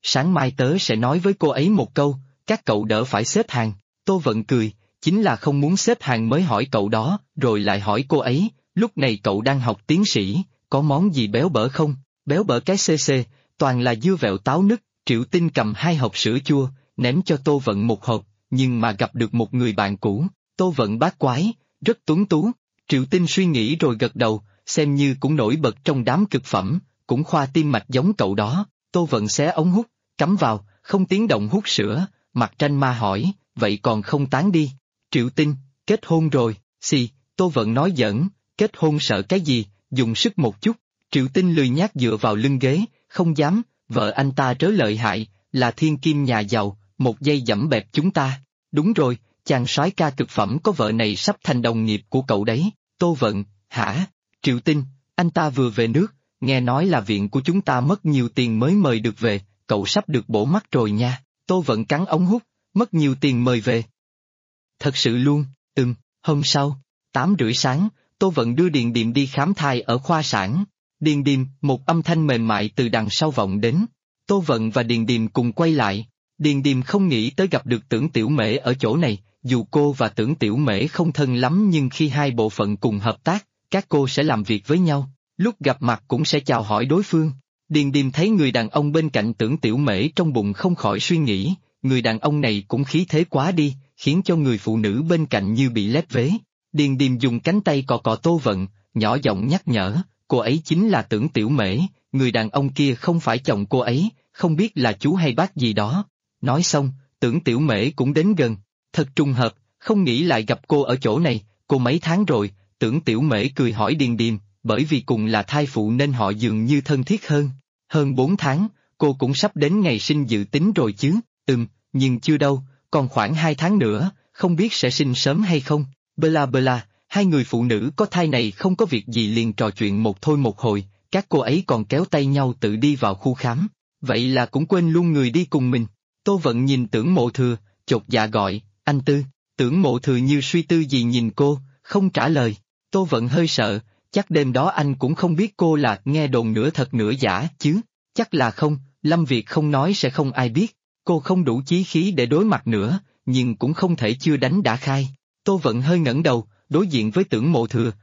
sáng mai tớ sẽ nói với cô ấy một câu, các cậu đỡ phải xếp hàng. Tô Vận cười, chính là không muốn xếp hàng mới hỏi cậu đó, rồi lại hỏi cô ấy, lúc này cậu đang học tiến sĩ, có món gì béo bở không? Béo bở cái cc, toàn là dưa vẹo táo nứt. Triệu Tinh cầm 2 hộp sữa chua, ném cho Tô Vận một hộp, nhưng mà gặp được một người bạn cũ, Tô Vận bát quái, rất tuấn tú. Triệu Tinh suy nghĩ rồi gật đầu, xem như cũng nổi bật trong đám cực phẩm, cũng khoa tim mạch giống cậu đó. Tô Vận xé ống hút, cắm vào, không tiếng động hút sữa. Mặt Tranh Ma hỏi, vậy còn không tán đi? Triệu Tinh, kết hôn rồi, xì, Tô Vận nói giỡn, kết hôn sợ cái gì, dùng sức một chút. Triệu Tinh lười nhác dựa vào lưng ghế, không dám, vợ anh ta trớ lợi hại, là thiên kim nhà giàu, một giây dẫm bẹp chúng ta. Đúng rồi, chàng soái ca cực phẩm có vợ này sắp thành đồng nghiệp của cậu đấy. Tô Vận, hả? Triệu Tinh, anh ta vừa về nước, nghe nói là viện của chúng ta mất nhiều tiền mới mời được về, cậu sắp được bổ mắt rồi nha. Tô Vận cắn ống hút, mất nhiều tiền mời về. Thật sự luôn, hôm sau, 8:30 sáng, Tô Vận đưa Điền Điềm đi khám thai ở khoa sản. Điền Điềm, một âm thanh mềm mại từ đằng sau vọng đến. Tô Vận và Điền Điềm cùng quay lại. Điền Điềm không nghĩ tới gặp được Tưởng Tiểu Mễ ở chỗ này, dù cô và Tưởng Tiểu Mễ không thân lắm nhưng khi hai bộ phận cùng hợp tác, các cô sẽ làm việc với nhau, lúc gặp mặt cũng sẽ chào hỏi đối phương. Điền Điềm thấy người đàn ông bên cạnh Tưởng Tiểu Mễ trong bụng không khỏi suy nghĩ, người đàn ông này cũng khí thế quá đi, khiến cho người phụ nữ bên cạnh như bị lép vế. Điền Điềm dùng cánh tay cọ cọ Tô Vận, nhỏ giọng nhắc nhở, cô ấy chính là Tưởng Tiểu Mễ, người đàn ông kia không phải chồng cô ấy, không biết là chú hay bác gì đó. Nói xong, Tưởng Tiểu Mễ cũng đến gần, thật trùng hợp, không nghĩ lại gặp cô ở chỗ này, cô mấy tháng rồi. Tưởng Tiểu Mễ cười hỏi Điền Điềm, bởi vì cùng là thai phụ nên họ dường như thân thiết hơn. Hơn 4 tháng, cô cũng sắp đến ngày sinh dự tính rồi chứ, nhưng chưa đâu, còn khoảng 2 tháng nữa, không biết sẽ sinh sớm hay không. Bla bla, hai người phụ nữ có thai này không có việc gì liền trò chuyện một thôi một hồi, các cô ấy còn kéo tay nhau tự đi vào khu khám, vậy là cũng quên luôn người đi cùng mình. Tô Vận nhìn Tưởng Mộ Thừa, chột dạ gọi, anh Tư. Tưởng Mộ Thừa như suy tư gì nhìn cô, không trả lời. Tô Vận hơi sợ, chắc đêm đó anh cũng không biết cô là nghe đồn nửa thật nửa giả chứ, chắc là không, Lâm Việt không nói sẽ không ai biết. Cô không đủ chí khí để đối mặt nữa, nhưng cũng không thể chưa đánh đã khai. Tô Vận hơi ngẩng đầu, đối diện với Tưởng Mộ Thừa.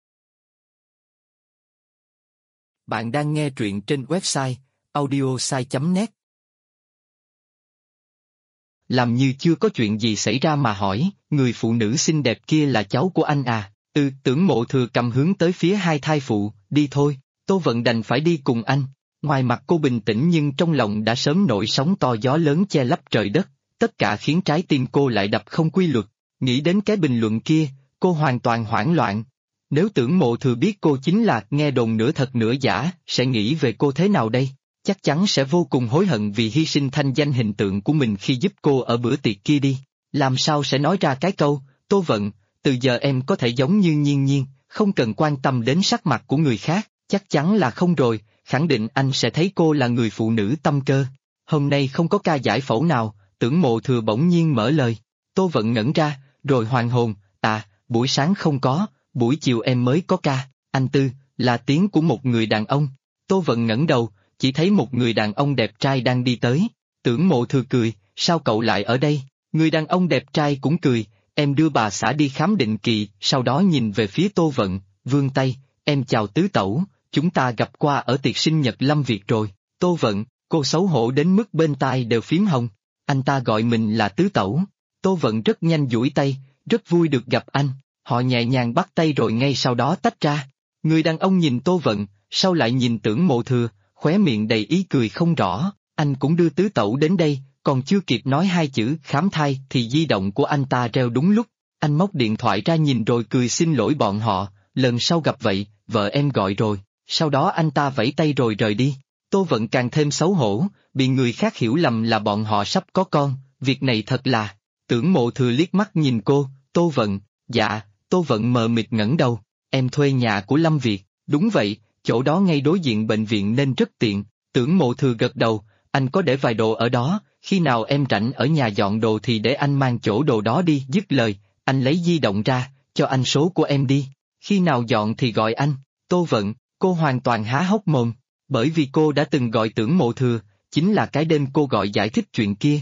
Bạn đang nghe truyện trên website audiosai.net. Làm như chưa có chuyện gì xảy ra mà hỏi, người phụ nữ xinh đẹp kia là cháu của anh à? Tưởng Mộ Thừa cầm hướng tới phía hai thai phụ, đi thôi. Tô Vận đành phải đi cùng anh. Ngoài mặt cô bình tĩnh nhưng trong lòng đã sớm nổi sóng to gió lớn che lấp trời đất, tất cả khiến trái tim cô lại đập không quy luật. Nghĩ đến cái bình luận kia, cô hoàn toàn hoảng loạn. Nếu Tưởng Mộ Thừa biết cô chính là nghe đồn nửa thật nửa giả, sẽ nghĩ về cô thế nào đây? Chắc chắn sẽ vô cùng hối hận vì hy sinh thanh danh hình tượng của mình khi giúp cô ở bữa tiệc kia đi. Làm sao sẽ nói ra cái câu, Tô Vận, từ giờ em có thể giống như Nhiên Nhiên, không cần quan tâm đến sắc mặt của người khác, chắc chắn là không rồi, khẳng định anh sẽ thấy cô là người phụ nữ tâm cơ. Hôm nay không có ca giải phẫu nào, Tưởng Mộ Thừa bỗng nhiên mở lời. Tô Vận ngẩn ra, rồi hoàn hồn, buổi sáng không có, buổi chiều em mới có ca. Anh Tư, là tiếng của một người đàn ông. Tô Vận ngẩng đầu, chỉ thấy một người đàn ông đẹp trai đang đi tới. Tưởng Mộ Thừa cười, sao cậu lại ở đây? Người đàn ông đẹp trai cũng cười, em đưa bà xã đi khám định kỳ, sau đó nhìn về phía Tô Vận, vươn tay, em chào tứ tẩu, chúng ta gặp qua ở tiệc sinh nhật Lâm Việt rồi. Tô Vận, cô xấu hổ đến mức bên tai đều phím hồng. Anh ta gọi mình là tứ tẩu. Tô Vận rất nhanh duỗi tay, rất vui được gặp anh. Họ nhẹ nhàng bắt tay rồi ngay sau đó tách ra. Người đàn ông nhìn Tô Vận, sau lại nhìn Tưởng Mộ Thừa, khóe miệng đầy ý cười không rõ. Anh cũng đưa tứ tẩu đến đây, còn chưa kịp nói hai chữ khám thai thì di động của anh ta reo đúng lúc. Anh móc điện thoại ra nhìn rồi cười xin lỗi bọn họ, lần sau gặp vậy, vợ em gọi rồi. Sau đó anh ta vẫy tay rồi rời đi. Tô Vận càng thêm xấu hổ, bị người khác hiểu lầm là bọn họ sắp có con, việc này thật là... Tưởng Mộ Thừa liếc mắt nhìn cô, Tô Vận, dạ, Tô Vận mờ mịt ngẩng đầu, em thuê nhà của Lâm Việt, đúng vậy, chỗ đó ngay đối diện bệnh viện nên rất tiện. Tưởng Mộ Thừa gật đầu, anh có để vài đồ ở đó, khi nào em rảnh ở nhà dọn đồ thì để anh mang chỗ đồ đó đi. Dứt lời, anh lấy di động ra, cho anh số của em đi, khi nào dọn thì gọi anh. Tô Vận, cô hoàn toàn há hốc mồm, bởi vì cô đã từng gọi Tưởng Mộ Thừa, chính là cái đêm cô gọi giải thích chuyện kia.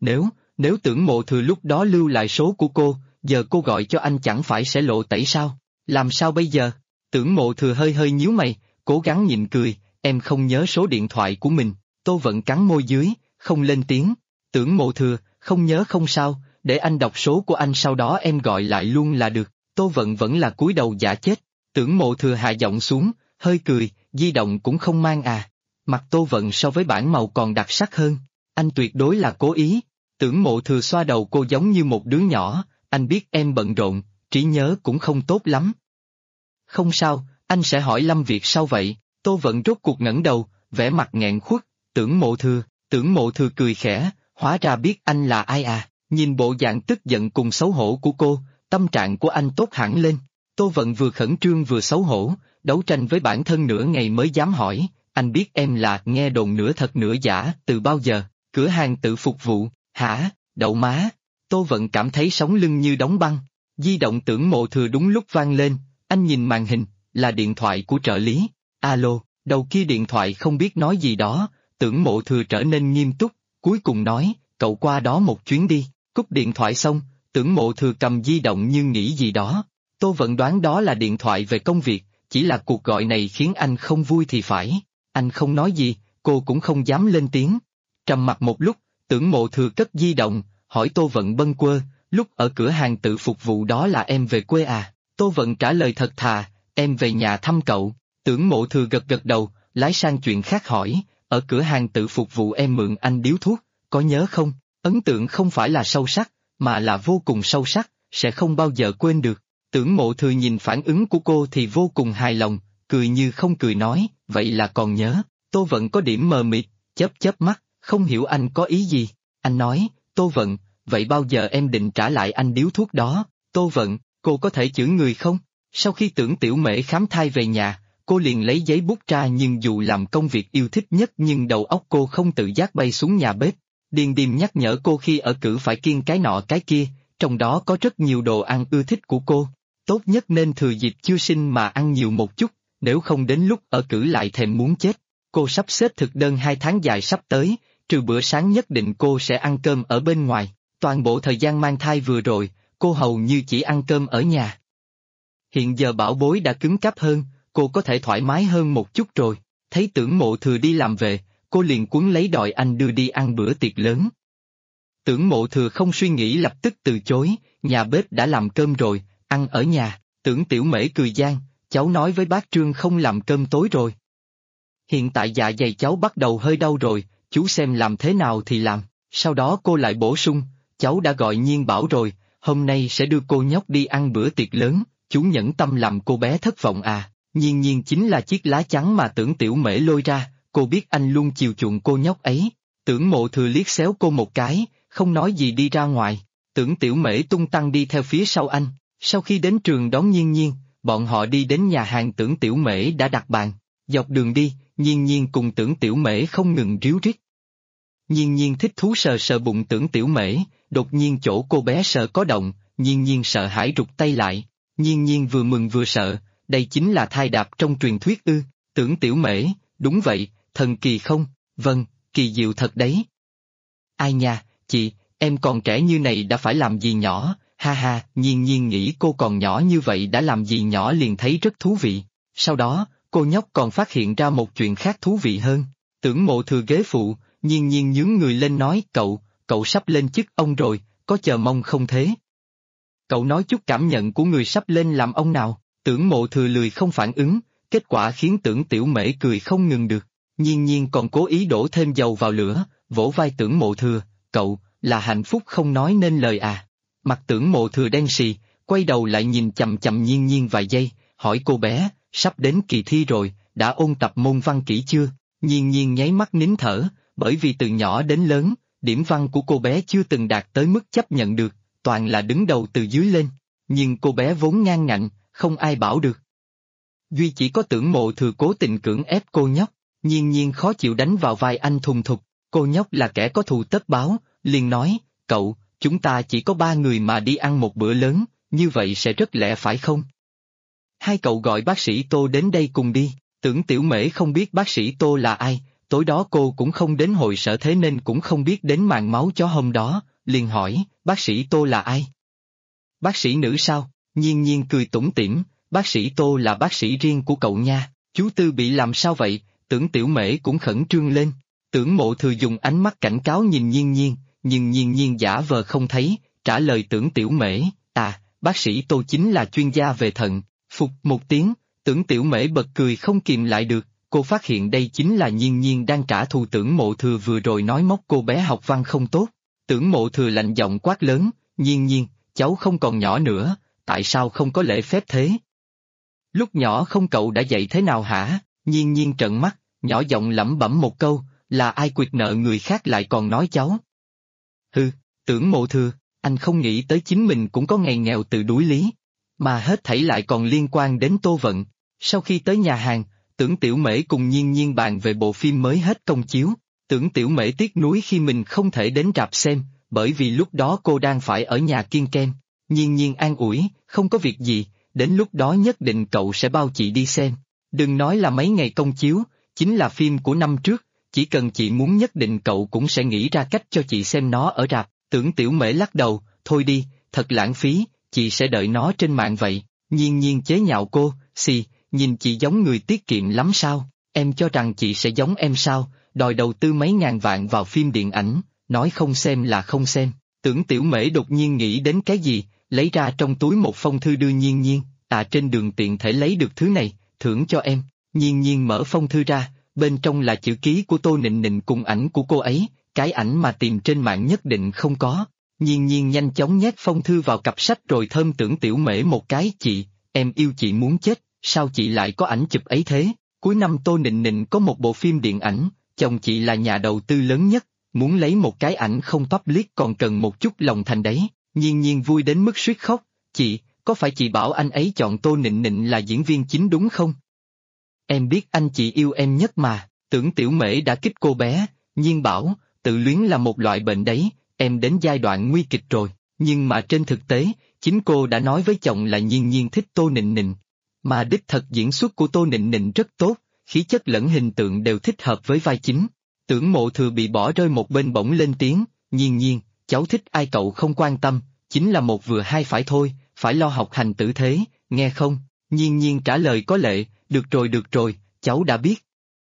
Nếu Tưởng Mộ Thừa lúc đó lưu lại số của cô, giờ cô gọi cho anh chẳng phải sẽ lộ tẩy sao? Làm sao bây giờ? Tưởng Mộ Thừa hơi hơi nhíu mày, cố gắng nhịn cười, em không nhớ số điện thoại của mình. Tô Vận cắn môi dưới, không lên tiếng. Tưởng Mộ Thừa, không nhớ không sao, để anh đọc số của anh sau đó em gọi lại luôn là được. Tô Vận vẫn là cúi đầu giả chết. Tưởng Mộ Thừa hạ giọng xuống, hơi cười, di động cũng không mang à. Mặt Tô Vận so với bản màu còn đặc sắc hơn. Anh tuyệt đối là cố ý. Tưởng Mộ Thừa xoa đầu cô giống như một đứa nhỏ, anh biết em bận rộn, trí nhớ cũng không tốt lắm. Không sao, anh sẽ hỏi Lâm Việt sau vậy. Tô Vận rốt cuộc ngẩng đầu, vẻ mặt nghẹn khuất. Tưởng Mộ Thừa cười khẽ, hóa ra biết anh là ai à. Nhìn bộ dạng tức giận cùng xấu hổ của cô, tâm trạng của anh tốt hẳn lên. Tô Vận vừa khẩn trương vừa xấu hổ, đấu tranh với bản thân nửa ngày mới dám hỏi, anh biết em là nghe đồn nửa thật nửa giả từ bao giờ? Cửa hàng tự phục vụ, hả? Đậu má. Tô Vận cảm thấy sống lưng như đóng băng. Di động Tưởng Mộ Thừa đúng lúc vang lên, anh nhìn màn hình, là điện thoại của trợ lý. Alo, đầu kia điện thoại không biết nói gì đó, Tưởng Mộ Thừa trở nên nghiêm túc, cuối cùng nói, cậu qua đó một chuyến đi. Cúp điện thoại xong, Tưởng Mộ Thừa cầm di động như nghĩ gì đó. Tô Vận đoán đó là điện thoại về công việc, chỉ là cuộc gọi này khiến anh không vui thì phải. Anh không nói gì, cô cũng không dám lên tiếng. Trầm mặc một lúc, Tưởng Mộ Thừa cất di động, hỏi Tô Vận bâng quơ, lúc ở cửa hàng tự phục vụ đó là em về quê à? Tô Vận trả lời thật thà, em về nhà thăm cậu. Tưởng Mộ Thừa gật gật đầu, lái sang chuyện khác hỏi, ở cửa hàng tự phục vụ em mượn anh điếu thuốc, có nhớ không? Ấn tượng không phải là sâu sắc, mà là vô cùng sâu sắc, sẽ không bao giờ quên được. Tưởng Mộ Thừa nhìn phản ứng của cô thì vô cùng hài lòng, cười như không cười nói, vậy là còn nhớ. Tô Vận có điểm mờ mịt, chớp mắt, không hiểu anh có ý gì. Anh nói, Tô Vận, vậy bao giờ em định trả lại anh điếu thuốc đó? Tô Vận, cô có thể chửi người không? Sau khi Tưởng Tiểu Mễ khám thai về nhà, cô liền lấy giấy bút ra nhưng dù làm công việc yêu thích nhất nhưng đầu óc cô không tự giác bay xuống nhà bếp. Điền Điềm nhắc nhở cô khi ở cữ phải kiêng cái nọ cái kia, trong đó có rất nhiều đồ ăn ưa thích của cô. Tốt nhất nên thừa dịp chưa sinh mà ăn nhiều một chút, nếu không đến lúc ở cữ lại thèm muốn chết. Cô sắp xếp thực đơn 2 tháng dài sắp tới, trừ bữa sáng nhất định cô sẽ ăn cơm ở bên ngoài. Toàn bộ thời gian mang thai vừa rồi, cô hầu như chỉ ăn cơm ở nhà. Hiện giờ bảo bối đã cứng cáp hơn, cô có thể thoải mái hơn một chút rồi. Thấy Tưởng Mộ Thừa đi làm về, cô liền cuốn lấy đòi anh đưa đi ăn bữa tiệc lớn. Tưởng Mộ Thừa không suy nghĩ lập tức từ chối, nhà bếp đã làm cơm rồi, ăn ở nhà. Tưởng Tiểu Mễ cười gian, cháu nói với bác Trương không làm cơm tối rồi. Hiện tại dạ dày cháu bắt đầu hơi đau rồi, chú xem làm thế nào thì làm. Sau đó cô lại bổ sung, cháu đã gọi Nhiên Bảo rồi, hôm nay sẽ đưa cô nhóc đi ăn bữa tiệc lớn, chú nhẫn tâm làm cô bé thất vọng à. Nhiên Nhiên chính là chiếc lá chắn mà Tưởng Tiểu Mễ lôi ra, cô biết anh luôn chiều chuộng cô nhóc ấy. Tưởng Mộ Thừa liếc xéo cô một cái, không nói gì đi ra ngoài. Tưởng Tiểu Mễ tung tăng đi theo phía sau anh. Sau khi đến trường đón Nhiên Nhiên, bọn họ đi đến nhà hàng Tưởng Tiểu Mễ đã đặt bàn. Dọc đường đi, Nhiên Nhiên cùng Tưởng Tiểu Mễ không ngừng ríu rít. Nhiên Nhiên thích thú sờ sờ bụng Tưởng Tiểu Mễ, đột nhiên chỗ cô bé sợ có động, Nhiên Nhiên sợ hãi rụt tay lại. Nhiên Nhiên vừa mừng vừa sợ, đây chính là thai đạp trong truyền thuyết ư? Tưởng Tiểu Mễ, đúng vậy, thần kỳ không? Vâng, kỳ diệu thật đấy. Ai nha, chị, em còn trẻ như này đã phải làm gì nhỏ, ha ha. Nhiên Nhiên nghĩ cô còn nhỏ như vậy đã làm gì nhỏ liền thấy rất thú vị. Sau đó, cô nhóc còn phát hiện ra một chuyện khác thú vị hơn. Tưởng Mộ Thừa ghế phụ, Nhiên Nhiên nhướng người lên nói, cậu sắp lên chức ông rồi, có chờ mong không thế? Cậu nói chút cảm nhận của người sắp lên làm ông nào? Tưởng Mộ Thừa lười không phản ứng, kết quả khiến Tưởng Tiểu Mễ cười không ngừng được. Nhiên Nhiên còn cố ý đổ thêm dầu vào lửa, vỗ vai Tưởng Mộ Thừa, cậu, là hạnh phúc không nói nên lời à? Mặt Tưởng Mộ Thừa đen xì, quay đầu lại nhìn chằm chằm Nhiên Nhiên vài giây, hỏi cô bé, sắp đến kỳ thi rồi, đã ôn tập môn văn kỹ chưa? Nhiên Nhiên nháy mắt nín thở, bởi vì từ nhỏ đến lớn, điểm văn của cô bé chưa từng đạt tới mức chấp nhận được, toàn là đứng đầu từ dưới lên. Nhưng cô bé vốn ngang ngạnh, không ai bảo được. Duy chỉ có Tưởng Mộ Thừa cố tình cưỡng ép cô nhóc, Nhiên Nhiên khó chịu đánh vào vai anh thùng thục. Cô nhóc là kẻ có thù tất báo, liền nói, cậu, chúng ta chỉ có 3 người mà đi ăn một bữa lớn, như vậy sẽ rất lẹ phải không? Hai cậu gọi bác sĩ Tô đến đây cùng đi. Tưởng Tiểu Mễ không biết bác sĩ Tô là ai, tối đó cô cũng không đến hội sở thế nên cũng không biết đến màn máu chó hôm đó, liền hỏi, bác sĩ Tô là ai? Bác sĩ nữ sao? Nhiên Nhiên cười tủm tỉm, bác sĩ Tô là bác sĩ riêng của cậu nha, chú Tư bị làm sao vậy? Tưởng Tiểu Mễ cũng khẩn trương lên. Tưởng Mộ Thừa dùng ánh mắt cảnh cáo nhìn Nhiên Nhiên, nhưng Nhiên Nhiên giả vờ không thấy, trả lời Tưởng Tiểu Mễ, bác sĩ Tô chính là chuyên gia về thận. Phục một tiếng, Tưởng Tiểu Mễ bật cười không kìm lại được, cô phát hiện đây chính là Nhiên Nhiên đang trả thù Tưởng Mộ Thừa vừa rồi nói móc cô bé học văn không tốt. Tưởng Mộ Thừa lạnh giọng quát lớn, Nhiên Nhiên, cháu không còn nhỏ nữa, tại sao không có lễ phép thế? Lúc nhỏ không cậu đã dạy thế nào hả? Nhiên Nhiên trợn mắt, nhỏ giọng lẩm bẩm một câu, là ai quyệt nợ người khác lại còn nói cháu. Hừ, Tưởng Mộ Thừa, anh không nghĩ tới chính mình cũng có ngày nghèo từ đuối lý, mà hết thảy lại còn liên quan đến Tô Vận. Sau khi tới nhà hàng, Tưởng Tiểu Mễ cùng Nhiên Nhiên bàn về bộ phim mới hết công chiếu. Tưởng Tiểu Mễ tiếc nuối khi mình không thể đến rạp xem, bởi vì lúc đó cô đang phải ở nhà kiêng kem. Nhiên Nhiên an ủi, không có việc gì, đến lúc đó nhất định cậu sẽ bao chị đi xem. Đừng nói là mấy ngày công chiếu, chính là phim của năm trước, chỉ cần chị muốn nhất định cậu cũng sẽ nghĩ ra cách cho chị xem nó ở rạp. Tưởng Tiểu Mễ lắc đầu, thôi đi, thật lãng phí, chị sẽ đợi nó trên mạng vậy. Nhiên Nhiên chế nhạo cô, nhìn chị giống người tiết kiệm lắm sao, em cho rằng chị sẽ giống em sao, đòi đầu tư mấy ngàn vạn vào phim điện ảnh, nói không xem là không xem. Tưởng Tiểu Mễ đột nhiên nghĩ đến cái gì, lấy ra trong túi một phong thư đưa Nhiên Nhiên, trên đường tiện thể lấy được thứ này, thưởng cho em. Nhiên Nhiên mở phong thư ra, bên trong là chữ ký của Tô Nịnh Nịnh cùng ảnh của cô ấy, cái ảnh mà tìm trên mạng nhất định không có. Nhiên Nhiên nhanh chóng nhét phong thư vào cặp sách rồi thơm Tưởng Tiểu Mễ một cái, chị, em yêu chị muốn chết, sao chị lại có ảnh chụp ấy thế? Cuối năm Tô Nịnh Nịnh có một bộ phim điện ảnh, chồng chị là nhà đầu tư lớn nhất, muốn lấy một cái ảnh không public còn cần một chút lòng thành đấy. Nhiên Nhiên vui đến mức suýt khóc, chị, có phải chị bảo anh ấy chọn Tô Nịnh Nịnh là diễn viên chính đúng không? Em biết anh chị yêu em nhất mà. Tưởng Tiểu Mễ đã kích cô bé, Nhiên bảo, tự luyến là một loại bệnh đấy, em đến giai đoạn nguy kịch rồi, nhưng mà trên thực tế, chính cô đã nói với chồng là Nhiên Nhiên thích Tô Nịnh Nịnh. Mà đích thật diễn xuất của Tô Nịnh Nịnh rất tốt, khí chất lẫn hình tượng đều thích hợp với vai chính. Tưởng Mộ Thừa bị bỏ rơi một bên bỗng lên tiếng, Nhiên Nhiên, cháu thích ai cậu không quan tâm, chính là một vừa hai phải thôi, phải lo học hành tử thế, nghe không? Nhiên Nhiên trả lời có lệ, được rồi, cháu đã biết.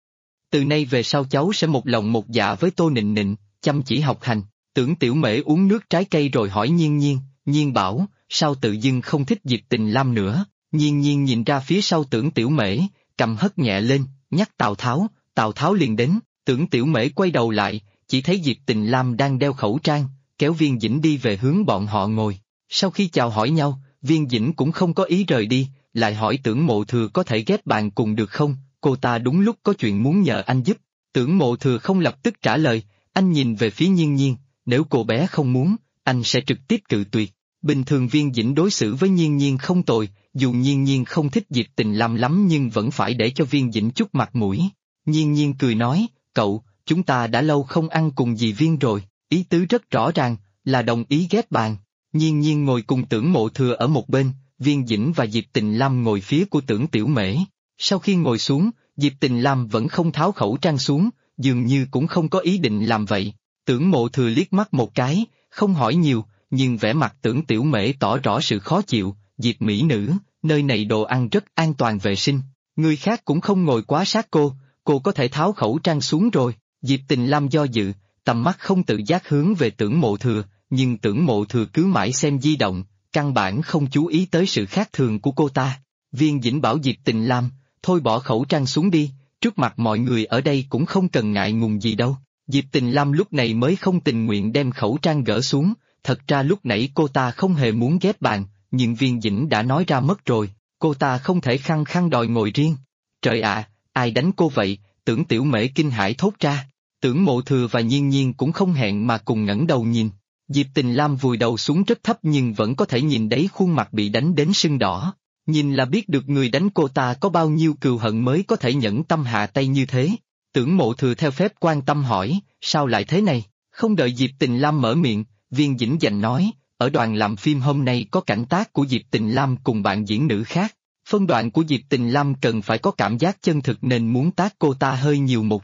Từ nay về sau cháu sẽ một lòng một dạ với Tô Nịnh Nịnh, chăm chỉ học hành. Tưởng Tiểu Mễ uống nước trái cây rồi hỏi Nhiên Nhiên, Nhiên bảo, sao tự dưng không thích Diệp Tình Lam nữa? Nhiên Nhiên nhìn ra phía sau Tưởng Tiểu Mễ, cầm hất nhẹ lên, nhắc Tào Tháo liền đến. Tưởng Tiểu Mễ quay đầu lại, chỉ thấy Diệp Tình Lam đang đeo khẩu trang, kéo Viên Dĩnh đi về hướng bọn họ ngồi. Sau khi chào hỏi nhau, Viên Dĩnh cũng không có ý rời đi, lại hỏi Tưởng Mộ Thừa có thể ghép bàn cùng được không, cô ta đúng lúc có chuyện muốn nhờ anh giúp. Tưởng Mộ Thừa không lập tức trả lời, anh nhìn về phía Nhiên Nhiên, nếu cô bé không muốn, anh sẽ trực tiếp cự tuyệt. Bình thường Viên Dĩnh đối xử với Nhiên Nhiên không tồi, dù Nhiên Nhiên không thích Diệp Tình Lam lắm nhưng vẫn phải để cho Viên Dĩnh chút mặt mũi. Nhiên Nhiên cười nói, cậu, chúng ta đã lâu không ăn cùng dì Viên rồi, ý tứ rất rõ ràng, là đồng ý ghép bàn. Nhiên Nhiên ngồi cùng Tưởng Mộ Thừa ở một bên, Viên Dĩnh và Diệp Tình Lam ngồi phía của Tưởng Tiểu Mễ. Sau khi ngồi xuống, Diệp Tình Lam vẫn không tháo khẩu trang xuống, dường như cũng không có ý định làm vậy. Tưởng Mộ Thừa liếc mắt một cái, không hỏi nhiều, nhưng vẻ mặt Tưởng Tiểu Mễ tỏ rõ sự khó chịu, Diệp mỹ nữ, nơi này đồ ăn rất an toàn vệ sinh, người khác cũng không ngồi quá sát cô có thể tháo khẩu trang xuống rồi. Diệp Tình Lam do dự, tầm mắt không tự giác hướng về Tưởng Mộ Thừa, nhưng Tưởng Mộ Thừa cứ mãi xem di động, căn bản không chú ý tới sự khác thường của cô ta. Viên Dĩnh bảo Diệp Tình Lam, thôi bỏ khẩu trang xuống đi, trước mặt mọi người ở đây cũng không cần ngại ngùng gì đâu. Diệp Tình Lam lúc này mới không tình nguyện đem khẩu trang gỡ xuống, thật ra lúc nãy cô ta không hề muốn ghép bàn, nhưng Viên Dĩnh đã nói ra mất rồi, cô ta không thể khăng khăng đòi ngồi riêng. Trời ạ, ai đánh cô vậy? Tưởng Tiểu Mễ kinh hãi thốt ra. Tưởng Mộ Thừa và Nhiên Nhiên cũng không hẹn mà cùng ngẩng đầu nhìn. Diệp Tình Lam vùi đầu xuống rất thấp nhưng vẫn có thể nhìn đấy khuôn mặt bị đánh đến sưng đỏ. Nhìn là biết được người đánh cô ta có bao nhiêu cừu hận mới có thể nhẫn tâm hạ tay như thế. Tưởng Mộ Thừa theo phép quan tâm hỏi, sao lại thế này? Không đợi Diệp Tình Lam mở miệng, Viên Dĩnh giành nói, ở đoàn làm phim hôm nay có cảnh tác của Diệp Tình Lam cùng bạn diễn nữ khác. Phân đoạn của Diệp Tình Lam cần phải có cảm giác chân thực nên muốn tác cô ta hơi nhiều một chút,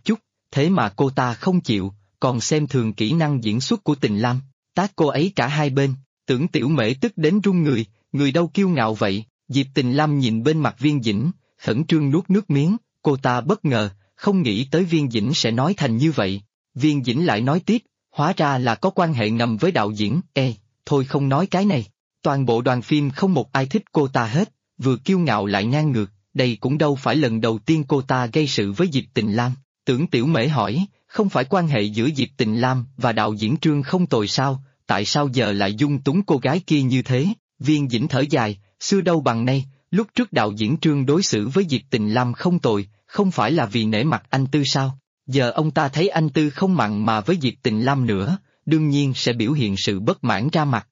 thế mà cô ta không chịu, còn xem thường kỹ năng diễn xuất của Tình Lam, tát cô ấy cả hai bên, Tưởng Tiểu Mễ tức đến run người đâu kiêu ngạo vậy, Diệp Tình Lam nhìn bên mặt Viên Dĩnh, khẩn trương nuốt nước miếng, cô ta bất ngờ, không nghĩ tới Viên Dĩnh sẽ nói thành như vậy. Viên Dĩnh lại nói tiếp, hóa ra là có quan hệ ngầm với đạo diễn, thôi không nói cái này. Toàn bộ đoàn phim không một ai thích cô ta hết, vừa kiêu ngạo lại ngang ngược, đây cũng đâu phải lần đầu tiên cô ta gây sự với Diệp Tình Lam. Tưởng Tiểu Mễ hỏi, không phải quan hệ giữa Diệp Tình Lam và đạo diễn Trương không tồi sao, tại sao giờ lại dung túng cô gái kia như thế? Viên Dĩnh thở dài, xưa đâu bằng nay, lúc trước đạo diễn Trương đối xử với Diệp Tình Lam không tồi, không phải là vì nể mặt anh Tư sao? Giờ ông ta thấy anh Tư không mặn mà với Diệp Tình Lam nữa, đương nhiên sẽ biểu hiện sự bất mãn ra mặt.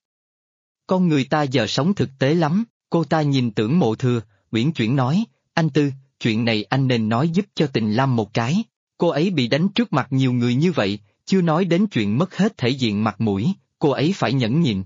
Con người ta giờ sống thực tế lắm, cô ta nhìn Tưởng Mộ Thừa, uyển chuyển nói, anh Tư, chuyện này anh nên nói giúp cho Tình Lam một cái. Cô ấy bị đánh trước mặt nhiều người như vậy, chưa nói đến chuyện mất hết thể diện mặt mũi, cô ấy phải nhẫn nhịn.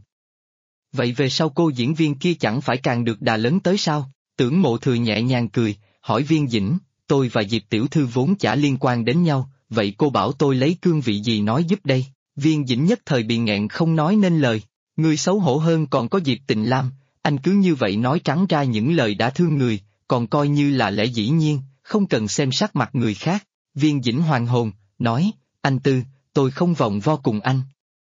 Vậy về sau cô diễn viên kia chẳng phải càng được đà lớn tới sao? Tưởng Mộ Thừa nhẹ nhàng cười, hỏi Viên Dĩnh, tôi và Diệp Tiểu Thư vốn chả liên quan đến nhau, vậy cô bảo tôi lấy cương vị gì nói giúp đây? Viên Dĩnh nhất thời bị nghẹn không nói nên lời, người xấu hổ hơn còn có Diệp Tình Lam, anh cứ như vậy nói trắng ra những lời đã thương người, còn coi như là lẽ dĩ nhiên, không cần xem sắc mặt người khác. Viên Dĩnh hoàn hồn, nói, anh Tư, tôi không vòng vo cùng anh.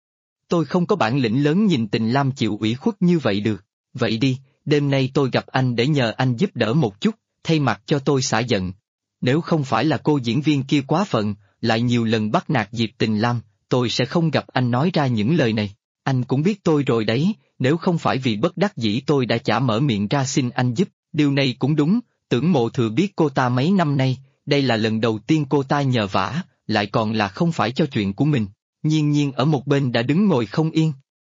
Tôi không có bản lĩnh lớn nhìn Tình Lam chịu ủy khuất như vậy được, vậy đi, đêm nay tôi gặp anh để nhờ anh giúp đỡ một chút, thay mặt cho tôi xả giận. Nếu không phải là cô diễn viên kia quá phận, lại nhiều lần bắt nạt Diệp Tình Lam, tôi sẽ không gặp anh nói ra những lời này. Anh cũng biết tôi rồi đấy, nếu không phải vì bất đắc dĩ tôi đã chả mở miệng ra xin anh giúp, điều này cũng đúng, Tưởng Mộ Thừa biết cô ta mấy năm nay, đây là lần đầu tiên cô ta nhờ vả, lại còn là không phải cho chuyện của mình. Nhiên Nhiên ở một bên đã đứng ngồi không yên.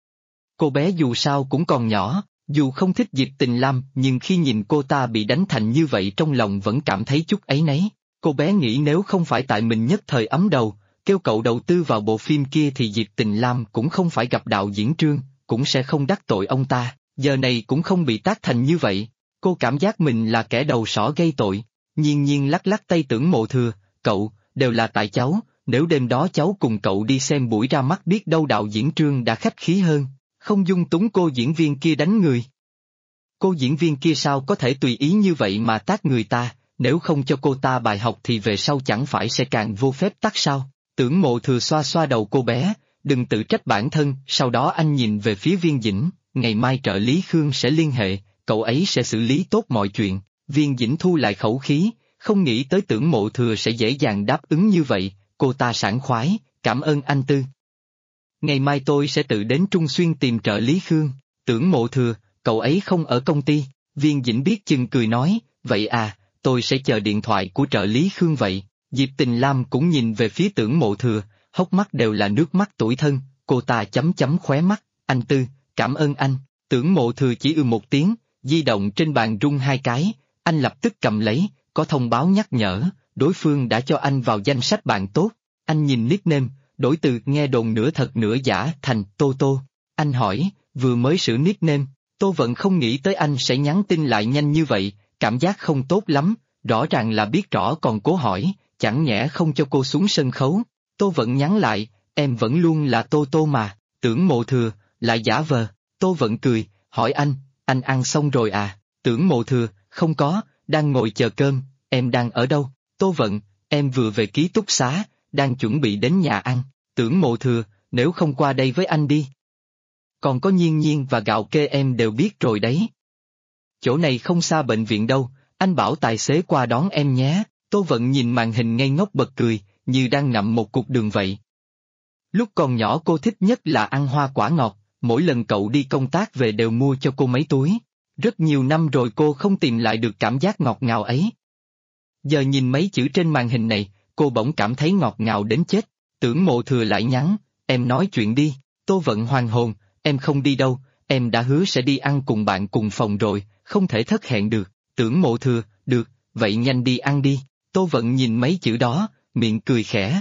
Cô bé dù sao cũng còn nhỏ, dù không thích Diệp Tình Lam nhưng khi nhìn cô ta bị đánh thành như vậy trong lòng vẫn cảm thấy chút áy náy. Cô bé nghĩ nếu không phải tại mình nhất thời ấm đầu, kêu cậu đầu tư vào bộ phim kia thì Diệp Tình Lam cũng không phải gặp đạo diễn Trương, cũng sẽ không đắc tội ông ta, giờ này cũng không bị tác thành như vậy. Cô cảm giác mình là kẻ đầu sỏ gây tội. Nhiên Nhiên lắc lắc tay Tưởng Mộ Thừa, cậu, đều là tại cháu, nếu đêm đó cháu cùng cậu đi xem buổi ra mắt biết đâu đạo diễn Trương đã khách khí hơn, không dung túng cô diễn viên kia đánh người. Cô diễn viên kia sao có thể tùy ý như vậy mà tát người ta, nếu không cho cô ta bài học thì về sau chẳng phải sẽ càng vô phép tắc sao? Tưởng Mộ Thừa xoa xoa đầu cô bé, đừng tự trách bản thân, sau đó anh nhìn về phía Viên Dĩnh, ngày mai trợ lý Khương sẽ liên hệ, cậu ấy sẽ xử lý tốt mọi chuyện. Viên Dĩnh thu lại khẩu khí, không nghĩ tới Tưởng Mộ Thừa sẽ dễ dàng đáp ứng như vậy, cô ta sảng khoái, cảm ơn anh Tư. Ngày mai tôi sẽ tự đến Trung Xuyên tìm trợ lý Khương. Tưởng Mộ Thừa, cậu ấy không ở công ty. Viên Dĩnh biết chừng cười nói, vậy à, tôi sẽ chờ điện thoại của trợ lý Khương vậy. Diệp Tình Lam cũng nhìn về phía Tưởng Mộ Thừa, hốc mắt đều là nước mắt tủi thân, cô ta chấm chấm khóe mắt, anh Tư, cảm ơn anh. Tưởng Mộ Thừa chỉ một tiếng, di động trên bàn rung hai cái, anh lập tức cầm lấy, có thông báo nhắc nhở, đối phương đã cho anh vào danh sách bạn tốt. Anh nhìn nickname, đổi từ nghe đồn nửa thật nửa giả thành Tô Tô. Anh hỏi, vừa mới sửa nickname, Tô Vận không nghĩ tới anh sẽ nhắn tin lại nhanh như vậy, cảm giác không tốt lắm, rõ ràng là biết rõ còn cố hỏi, chẳng nhẽ không cho cô xuống sân khấu. Tô Vận nhắn lại, em vẫn luôn là Tô Tô mà. Tưởng Mộ Thừa, lại giả vờ. Tô Vận cười, hỏi anh ăn xong rồi à? Tưởng Mộ Thừa, không có, đang ngồi chờ cơm, em đang ở đâu? Tô Vận, em vừa về ký túc xá, đang chuẩn bị đến nhà ăn. Tưởng Mộ Thừa, nếu không qua đây với anh đi. Còn có Nhiên Nhiên và gạo kê em đều biết rồi đấy. Chỗ này không xa bệnh viện đâu, anh bảo tài xế qua đón em nhé. Tô Vận nhìn màn hình ngây ngốc bật cười, như đang ngậm một cục đường vậy. Lúc còn nhỏ cô thích nhất là ăn hoa quả ngọt, mỗi lần cậu đi công tác về đều mua cho cô mấy túi. Rất nhiều năm rồi cô không tìm lại được cảm giác ngọt ngào ấy. Giờ nhìn mấy chữ trên màn hình này, cô bỗng cảm thấy ngọt ngào đến chết. Tưởng Mộ Thừa lại nhắn, em nói chuyện đi. Tô Vận hoàn hồn, em không đi đâu, em đã hứa sẽ đi ăn cùng bạn cùng phòng rồi, không thể thất hẹn được. Tưởng Mộ Thừa, được, vậy nhanh đi ăn đi. Tô Vận nhìn mấy chữ đó, miệng cười khẽ.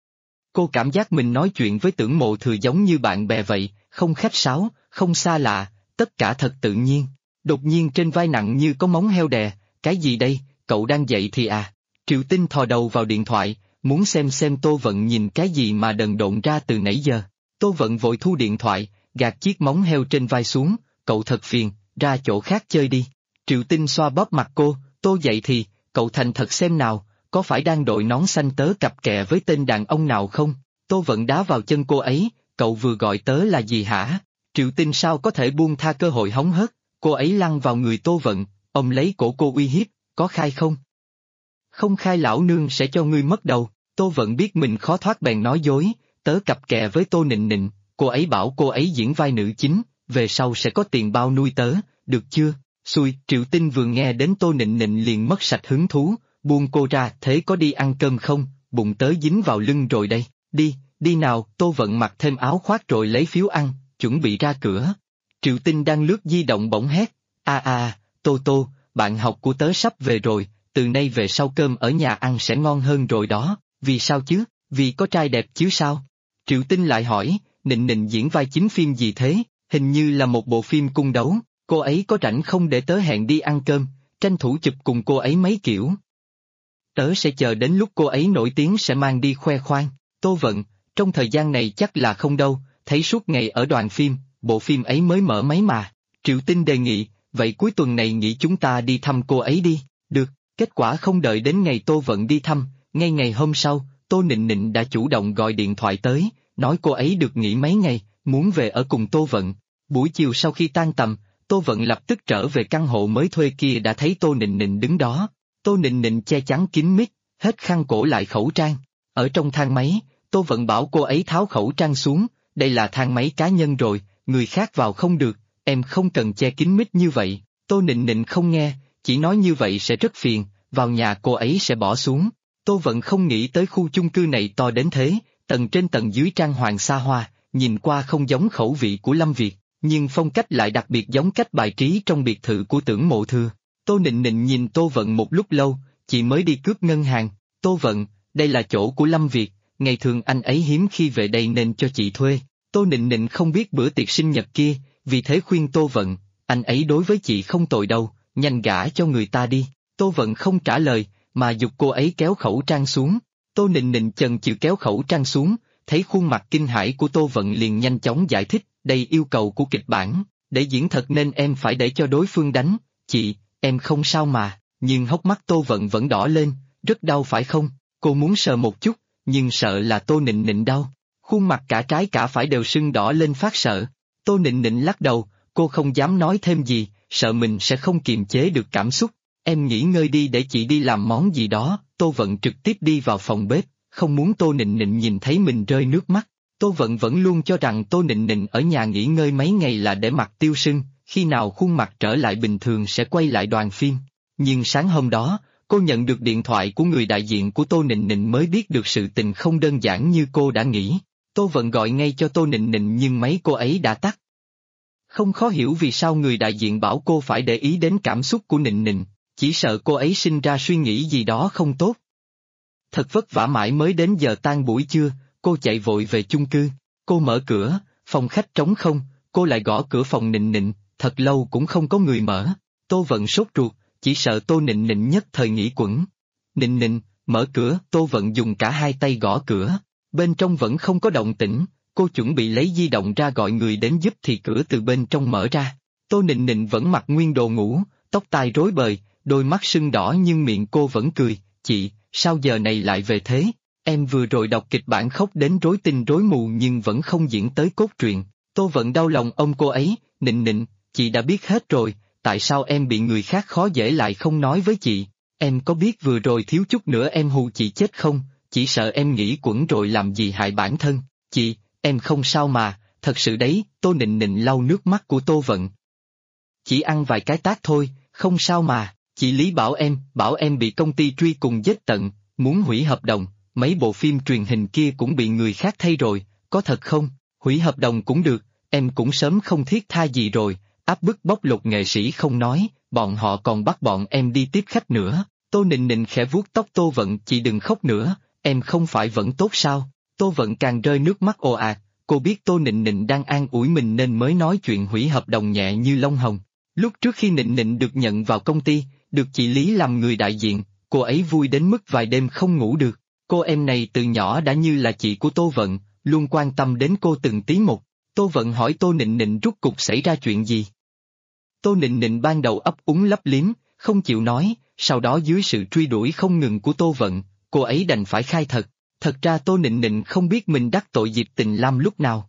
Cô cảm giác mình nói chuyện với Tưởng Mộ Thừa giống như bạn bè vậy, không khách sáo, không xa lạ, tất cả thật tự nhiên. Đột nhiên trên vai nặng như có móng heo đè, cái gì đây, cậu đang dậy thì à? Triệu Tinh thò đầu vào điện thoại, muốn xem Tô Vận nhìn cái gì mà đần độn ra từ nãy giờ. Tô Vận vội thu điện thoại, gạt chiếc móng heo trên vai xuống, cậu thật phiền, ra chỗ khác chơi đi. Triệu Tinh xoa bóp mặt cô, Tô vậy thì, cậu thành thật xem nào, có phải đang đội nón xanh tớ cặp kè với tên đàn ông nào không? Tô Vận đá vào chân cô ấy, cậu vừa gọi tớ là gì hả? Triệu Tinh sao có thể buông tha cơ hội hóng hớt, cô ấy lăn vào người Tô Vận, ông lấy cổ cô uy hiếp, có khai không? Không khai lão nương sẽ cho ngươi mất đầu. Tô Vận biết mình khó thoát bèn nói dối, tớ cặp kè với Tô Nịnh Nịnh, cô ấy bảo cô ấy diễn vai nữ chính, về sau sẽ có tiền bao nuôi tớ, được chưa? Xui, Triệu Tinh vừa nghe đến Tô Nịnh Nịnh liền mất sạch hứng thú, buông cô ra, thế có đi ăn cơm không, bụng tớ dính vào lưng rồi đây, đi nào. Tô Vận mặc thêm áo khoác rồi lấy phiếu ăn, chuẩn bị ra cửa. Triệu Tinh đang lướt di động bỗng hét, Tô, bạn học của tớ sắp về rồi, từ nay về sau cơm ở nhà ăn sẽ ngon hơn rồi đó, vì sao chứ, vì có trai đẹp chứ sao? Triệu Tinh lại hỏi, Nịnh Nịnh diễn vai chính phim gì thế, hình như là một bộ phim cung đấu, cô ấy có rảnh không để tớ hẹn đi ăn cơm, tranh thủ chụp cùng cô ấy mấy kiểu. Tớ sẽ chờ đến lúc cô ấy nổi tiếng sẽ mang đi khoe khoang. Tô Vận, trong thời gian này chắc là không đâu, thấy suốt ngày ở đoàn phim, bộ phim ấy mới mở máy mà. Triệu Tinh đề nghị, vậy cuối tuần này nghĩ chúng ta đi thăm cô ấy đi, được. Kết quả không đợi đến ngày Tô Vận đi thăm, ngay ngày hôm sau, Tô Nịnh Nịnh đã chủ động gọi điện thoại tới, nói cô ấy được nghỉ mấy ngày, muốn về ở cùng Tô Vận. Buổi chiều sau khi tan tầm, Tô Vận lập tức trở về căn hộ mới thuê kia đã thấy Tô Nịnh Nịnh đứng đó. Tô Nịnh Nịnh che chắn kín mít, hết khăn cổ lại khẩu trang. Ở trong thang máy, Tô Vận bảo cô ấy tháo khẩu trang xuống, đây là thang máy cá nhân rồi, người khác vào không được, em không cần che kín mít như vậy. Tô Nịnh Nịnh không nghe, chỉ nói như vậy sẽ rất phiền, vào nhà cô ấy sẽ bỏ xuống. Tô Vận không nghĩ tới khu chung cư này to đến thế, tầng trên tầng dưới trang hoàng xa hoa, nhìn qua không giống khẩu vị của Lâm Việt, nhưng phong cách lại đặc biệt giống cách bài trí trong biệt thự của Tưởng Mộ Thừa. Tô Nịnh Nịnh nhìn Tô Vận một lúc lâu, chị mới đi cướp ngân hàng. Tô Vận, đây là chỗ của Lâm Việt, ngày thường anh ấy hiếm khi về đây nên cho chị thuê. Tô Nịnh Nịnh không biết bữa tiệc sinh nhật kia, vì thế khuyên Tô Vận, anh ấy đối với chị không tồi đâu, nhanh gả cho người ta đi. Tô Vận không trả lời, mà giục cô ấy kéo khẩu trang xuống. Tô Nịnh Nịnh chần chừ kéo khẩu trang xuống, thấy khuôn mặt kinh hãi của Tô Vận liền nhanh chóng giải thích, đây yêu cầu của kịch bản, để diễn thật nên em phải để cho đối phương đánh, chị, em không sao mà, nhưng hốc mắt Tô Vận vẫn đỏ lên, rất đau phải không? Cô muốn sờ một chút, nhưng sợ là Tô Nịnh Nịnh đau, khuôn mặt cả trái cả phải đều sưng đỏ lên phát sợ. Tô Nịnh Nịnh lắc đầu, cô không dám nói thêm gì, sợ mình sẽ không kiềm chế được cảm xúc. Em nghỉ ngơi đi để chị đi làm món gì đó. Tô Vận trực tiếp đi vào phòng bếp, không muốn Tô Nịnh Nịnh nhìn thấy mình rơi nước mắt. Tô Vận vẫn luôn cho rằng Tô Nịnh Nịnh ở nhà nghỉ ngơi mấy ngày là để mặt tiêu sưng, khi nào khuôn mặt trở lại bình thường sẽ quay lại đoàn phim. Nhưng sáng hôm đó, cô nhận được điện thoại của người đại diện của Tô Nịnh Nịnh mới biết được sự tình không đơn giản như cô đã nghĩ. Tô Vận gọi ngay cho Tô Nịnh Nịnh nhưng máy cô ấy đã tắt. Không khó hiểu vì sao người đại diện bảo cô phải để ý đến cảm xúc của Nịnh Nịnh, chỉ sợ cô ấy sinh ra suy nghĩ gì đó không tốt. Thật vất vả mãi mới đến giờ tan buổi trưa, cô chạy vội về chung cư. Cô mở cửa, phòng khách trống không, cô lại gõ cửa phòng Nịnh Nịnh, thật lâu cũng không có người mở. Tô Vận sốt ruột, chỉ sợ Tô Nịnh Nịnh nhất thời nghĩ quẩn. Nịnh Nịnh, mở cửa. Tô Vận dùng cả hai tay gõ cửa, bên trong vẫn không có động tĩnh. Cô chuẩn bị lấy di động ra gọi người đến giúp thì cửa từ bên trong mở ra. Tô Nịnh Nịnh vẫn mặc nguyên đồ ngủ, tóc tai rối bời, đôi mắt sưng đỏ nhưng miệng cô vẫn cười, chị, sao giờ này lại về thế? Em vừa rồi đọc kịch bản khóc đến rối tinh rối mù nhưng vẫn không diễn tới cốt truyện. Tô Vận đau lòng ôm cô ấy, Nịnh Nịnh, chị đã biết hết rồi, tại sao em bị người khác khó dễ lại không nói với chị? Em có biết vừa rồi thiếu chút nữa em hù chị chết không? Chỉ sợ em nghĩ quẩn rồi làm gì hại bản thân. Chị, em không sao mà, thật sự đấy. Tô Nịnh Nịnh lau nước mắt của Tô Vận. Chỉ ăn vài cái tát thôi, không sao mà. Chị Lý bảo em bị công ty truy cùng giết tận, muốn hủy hợp đồng, mấy bộ phim truyền hình kia cũng bị người khác thay rồi, có thật không? Hủy hợp đồng cũng được, em cũng sớm không thiết tha gì rồi, áp bức bóc lột nghệ sĩ không nói, bọn họ còn bắt bọn em đi tiếp khách nữa. Tô Nịnh Nịnh khẽ vuốt tóc Tô Vận, chị đừng khóc nữa, em không phải vẫn tốt sao? Tô Vận càng rơi nước mắt ồ ạt, cô biết Tô Nịnh Nịnh đang an ủi mình nên mới nói chuyện hủy hợp đồng nhẹ như lông hồng. Lúc trước khi Nịnh Nịnh được nhận vào công ty, được chị Lý làm người đại diện, cô ấy vui đến mức vài đêm không ngủ được. Cô em này từ nhỏ đã như là chị của Tô Vận, luôn quan tâm đến cô từng tí một. Tô Vận hỏi Tô Nịnh Nịnh rốt cục xảy ra chuyện gì. Tô Nịnh Nịnh ban đầu ấp úng lấp liếm, không chịu nói, sau đó dưới sự truy đuổi không ngừng của Tô Vận, cô ấy đành phải khai thật. Thật ra Tô Nịnh Nịnh không biết mình đắc tội Diệp Tình Lam lúc nào.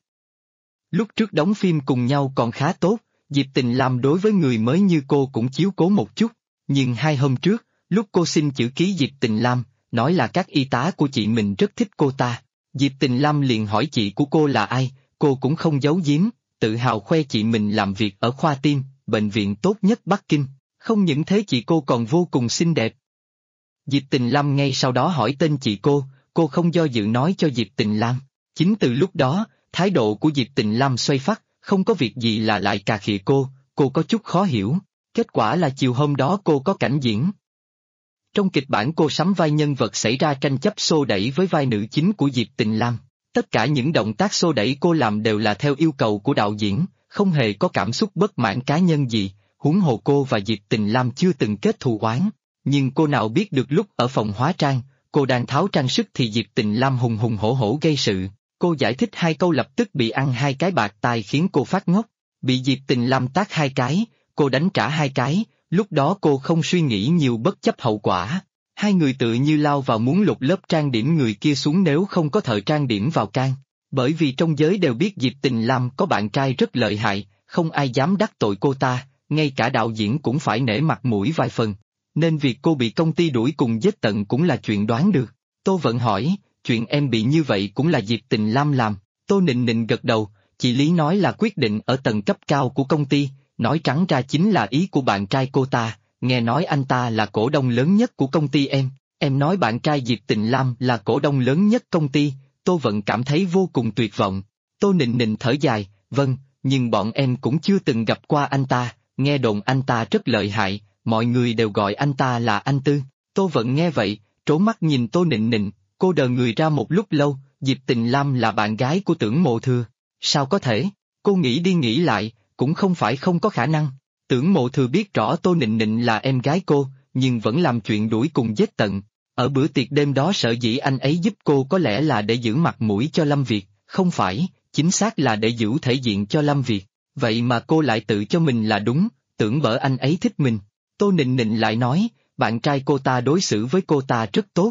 Lúc trước đóng phim cùng nhau còn khá tốt, Diệp Tình Lam đối với người mới như cô cũng chiếu cố một chút, nhưng 2 hôm trước, lúc cô xin chữ ký Diệp Tình Lam, nói là các y tá của chị mình rất thích cô ta. Diệp Tình Lam liền hỏi chị của cô là ai, cô cũng không giấu giếm, tự hào khoe chị mình làm việc ở khoa tim, bệnh viện tốt nhất Bắc Kinh. Không những thế chị cô còn vô cùng xinh đẹp. Diệp Tình Lam ngay sau đó hỏi tên chị cô không do dự nói cho Diệp Tình Lam. Chính từ lúc đó, thái độ của Diệp Tình Lam xoay phắt, không có việc gì là lại cà khịa cô có chút khó hiểu. Kết quả là chiều hôm đó cô có cảnh diễn. Trong kịch bản cô sắm vai nhân vật xảy ra tranh chấp xô đẩy với vai nữ chính của Diệp Tình Lam. Tất cả những động tác xô đẩy cô làm đều là theo yêu cầu của đạo diễn, không hề có cảm xúc bất mãn cá nhân gì, huống hồ cô và Diệp Tình Lam chưa từng kết thù oán. Nhưng cô nào biết được lúc ở phòng hóa trang, cô đang tháo trang sức thì Diệp Tình Lam hùng hùng hổ hổ gây sự. Cô giải thích 2 câu lập tức bị ăn 2 cái bạt tai khiến cô phát ngốc. Bị Diệp Tình Lam tát 2 cái, cô đánh trả 2 cái, lúc đó cô không suy nghĩ nhiều bất chấp hậu quả. 2 người tự như lao vào muốn lột lớp trang điểm người kia xuống nếu không có thợ trang điểm vào can. Bởi vì trong giới đều biết Diệp Tình Lam có bạn trai rất lợi hại, không ai dám đắc tội cô ta, ngay cả đạo diễn cũng phải nể mặt mũi vài phần. Nên việc cô bị công ty đuổi cùng giết tận cũng là chuyện đoán được. Tô Vận hỏi, chuyện em bị như vậy cũng là Diệp Tình Lam làm. Tô Nịnh Nịnh gật đầu, chị Lý nói là quyết định ở tầng cấp cao của công ty, nói trắng ra chính là ý của bạn trai cô ta, nghe nói anh ta là cổ đông lớn nhất của công ty em nói bạn trai Diệp Tình Lam là cổ đông lớn nhất công ty, Tô Vận cảm thấy vô cùng tuyệt vọng. Tô Nịnh Nịnh thở dài, vâng, nhưng bọn em cũng chưa từng gặp qua anh ta, nghe đồn anh ta rất lợi hại, mọi người đều gọi anh ta là anh Tư. Tô Vận nghe vậy, trố mắt nhìn Tô Nịnh Nịnh, cô đờ người ra một lúc lâu, Diệp Tình Lam là bạn gái của Tưởng Mộ Thừa, sao có thể? Cô nghĩ đi nghĩ lại, cũng không phải không có khả năng. Tưởng Mộ Thừa biết rõ Tô Nịnh Nịnh là em gái cô, nhưng vẫn làm chuyện đuổi cùng giết tận. Ở bữa tiệc đêm đó sở dĩ anh ấy giúp cô có lẽ là để giữ mặt mũi cho Lâm Việt, không phải, chính xác là để giữ thể diện cho Lâm Việt. Vậy mà cô lại tự cho mình là đúng, tưởng bở anh ấy thích mình. Tô Nịnh Nịnh lại nói, bạn trai cô ta đối xử với cô ta rất tốt.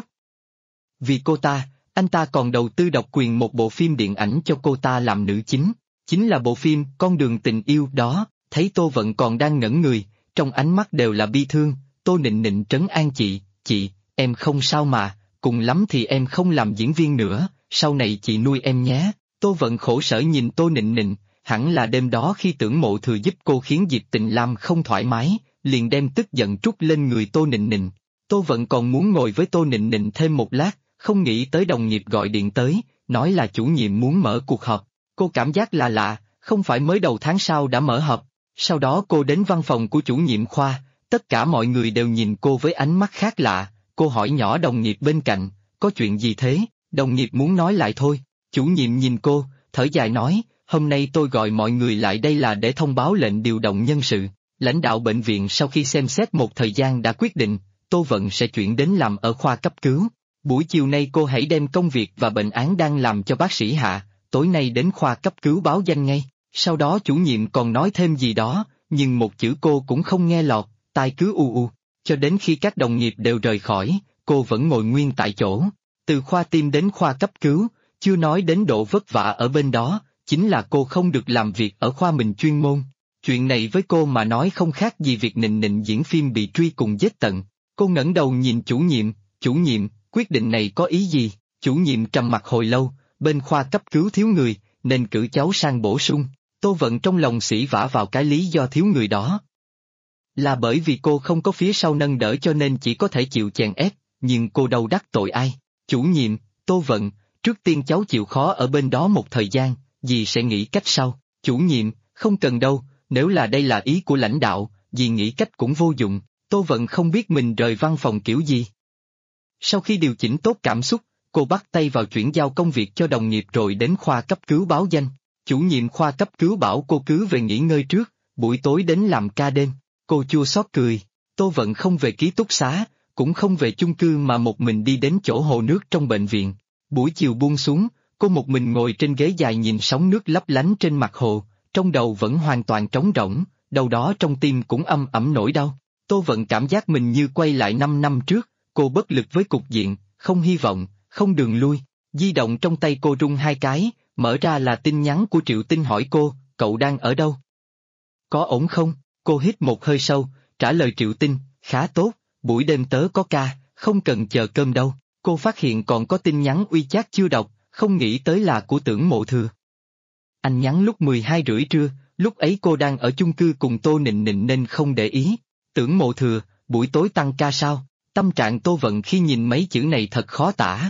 Vì cô ta, anh ta còn đầu tư độc quyền một bộ phim điện ảnh cho cô ta làm nữ chính. Chính là bộ phim Con đường tình yêu đó. Thấy Tô Vận còn đang ngẩn người, trong ánh mắt đều là bi thương, Tô Nịnh Nịnh trấn an chị, em không sao mà, cùng lắm thì em không làm diễn viên nữa, sau này chị nuôi em nhé. Tô Vận khổ sở nhìn Tô Nịnh Nịnh, hẳn là đêm đó khi Tưởng Mộ Thừa giúp cô khiến Diệp Tình Lam không thoải mái, liền đem tức giận trút lên người Tô Nịnh Nịnh. Tô Vận còn muốn ngồi với Tô Nịnh Nịnh thêm một lát, không nghĩ tới đồng nghiệp gọi điện tới, nói là chủ nhiệm muốn mở cuộc họp. Cô cảm giác là lạ, không phải mới đầu tháng sau đã mở họp. Sau đó cô đến văn phòng của chủ nhiệm khoa, tất cả mọi người đều nhìn cô với ánh mắt khác lạ, cô hỏi nhỏ đồng nghiệp bên cạnh, có chuyện gì thế, đồng nghiệp muốn nói lại thôi, chủ nhiệm nhìn cô, thở dài nói, hôm nay tôi gọi mọi người lại đây là để thông báo lệnh điều động nhân sự, lãnh đạo bệnh viện sau khi xem xét một thời gian đã quyết định, Tô Vận sẽ chuyển đến làm ở khoa cấp cứu, buổi chiều nay cô hãy đem công việc và bệnh án đang làm cho bác sĩ Hạ, tối nay đến khoa cấp cứu báo danh ngay. Sau đó chủ nhiệm còn nói thêm gì đó, nhưng một chữ cô cũng không nghe lọt, tai cứ u, cho đến khi các đồng nghiệp đều rời khỏi, cô vẫn ngồi nguyên tại chỗ. Từ khoa tim đến khoa cấp cứu, chưa nói đến độ vất vả ở bên đó, chính là cô không được làm việc ở khoa mình chuyên môn. Chuyện này với cô mà nói không khác gì việc Nịnh Nịnh diễn phim bị truy cùng giết tận. Cô ngẩng đầu nhìn chủ nhiệm, quyết định này có ý gì? Chủ nhiệm trầm mặc hồi lâu, bên khoa cấp cứu thiếu người, nên cử cháu sang bổ sung. Tô Vận trong lòng sỉ vả vào cái lý do thiếu người đó. Là bởi vì cô không có phía sau nâng đỡ cho nên chỉ có thể chịu chèn ép, nhưng cô đâu đắc tội ai. Chủ nhiệm, Tô Vận, trước tiên cháu chịu khó ở bên đó một thời gian, dì sẽ nghĩ cách sau. Chủ nhiệm, không cần đâu, nếu là đây là ý của lãnh đạo, dì nghĩ cách cũng vô dụng. Tô Vận không biết mình rời văn phòng kiểu gì. Sau khi điều chỉnh tốt cảm xúc, cô bắt tay vào chuyển giao công việc cho đồng nghiệp rồi đến khoa cấp cứu báo danh. Chủ nhiệm khoa cấp cứu bảo cô cứ về nghỉ ngơi trước, buổi tối đến làm ca đêm. Cô chua xót cười, Tô Vận không về ký túc xá, cũng không về chung cư mà một mình đi đến chỗ hồ nước trong bệnh viện. Buổi chiều buông xuống, cô một mình ngồi trên ghế dài nhìn sóng nước lấp lánh trên mặt hồ, trong đầu vẫn hoàn toàn trống rỗng, đâu đó trong tim cũng âm ẩm nỗi đau. Tô Vận cảm giác mình như quay lại 5 năm trước, cô bất lực với cục diện, không hy vọng, không đường lui. Di động trong tay cô rung 2 cái, mở ra là tin nhắn của Triệu Tinh hỏi cô, cậu đang ở đâu? Có ổn không? Cô hít một hơi sâu, trả lời Triệu Tinh, khá tốt, buổi đêm tớ có ca, không cần chờ cơm đâu. Cô phát hiện còn có tin nhắn WeChat chưa đọc, không nghĩ tới là của Tưởng Mộ Thừa. Anh nhắn lúc 12 rưỡi trưa, lúc ấy cô đang ở chung cư cùng Tô Nịnh Nịnh nên không để ý. Tưởng Mộ Thừa, buổi tối tăng ca sao? Tâm trạng Tô Vận khi nhìn mấy chữ này thật khó tả.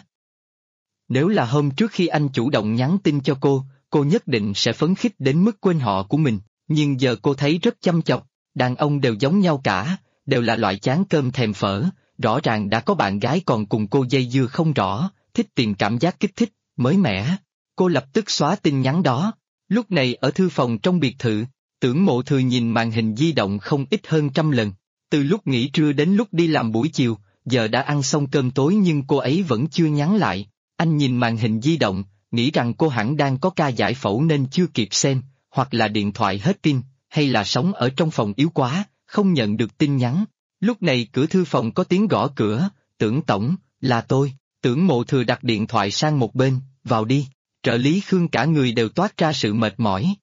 Nếu là hôm trước khi anh chủ động nhắn tin cho cô nhất định sẽ phấn khích đến mức quên họ của mình, nhưng giờ cô thấy rất chăm chọc, đàn ông đều giống nhau cả, đều là loại chán cơm thèm phở, rõ ràng đã có bạn gái còn cùng cô dây dưa không rõ, thích tìm cảm giác kích thích, mới mẻ. Cô lập tức xóa tin nhắn đó. Lúc này ở thư phòng trong biệt thự, Tưởng Mộ Thừa nhìn màn hình di động không ít hơn 100 lần. Từ lúc nghỉ trưa đến lúc đi làm buổi chiều, giờ đã ăn xong cơm tối nhưng cô ấy vẫn chưa nhắn lại. Anh nhìn màn hình di động, nghĩ rằng cô hẳn đang có ca giải phẫu nên chưa kịp xem, hoặc là điện thoại hết pin, hay là sóng ở trong phòng yếu quá, không nhận được tin nhắn. Lúc này cửa thư phòng có tiếng gõ cửa, Tưởng tổng, là tôi. Tưởng Mộ Thừa đặt điện thoại sang một bên, vào đi. Trợ lý Khương cả người đều toát ra sự mệt mỏi.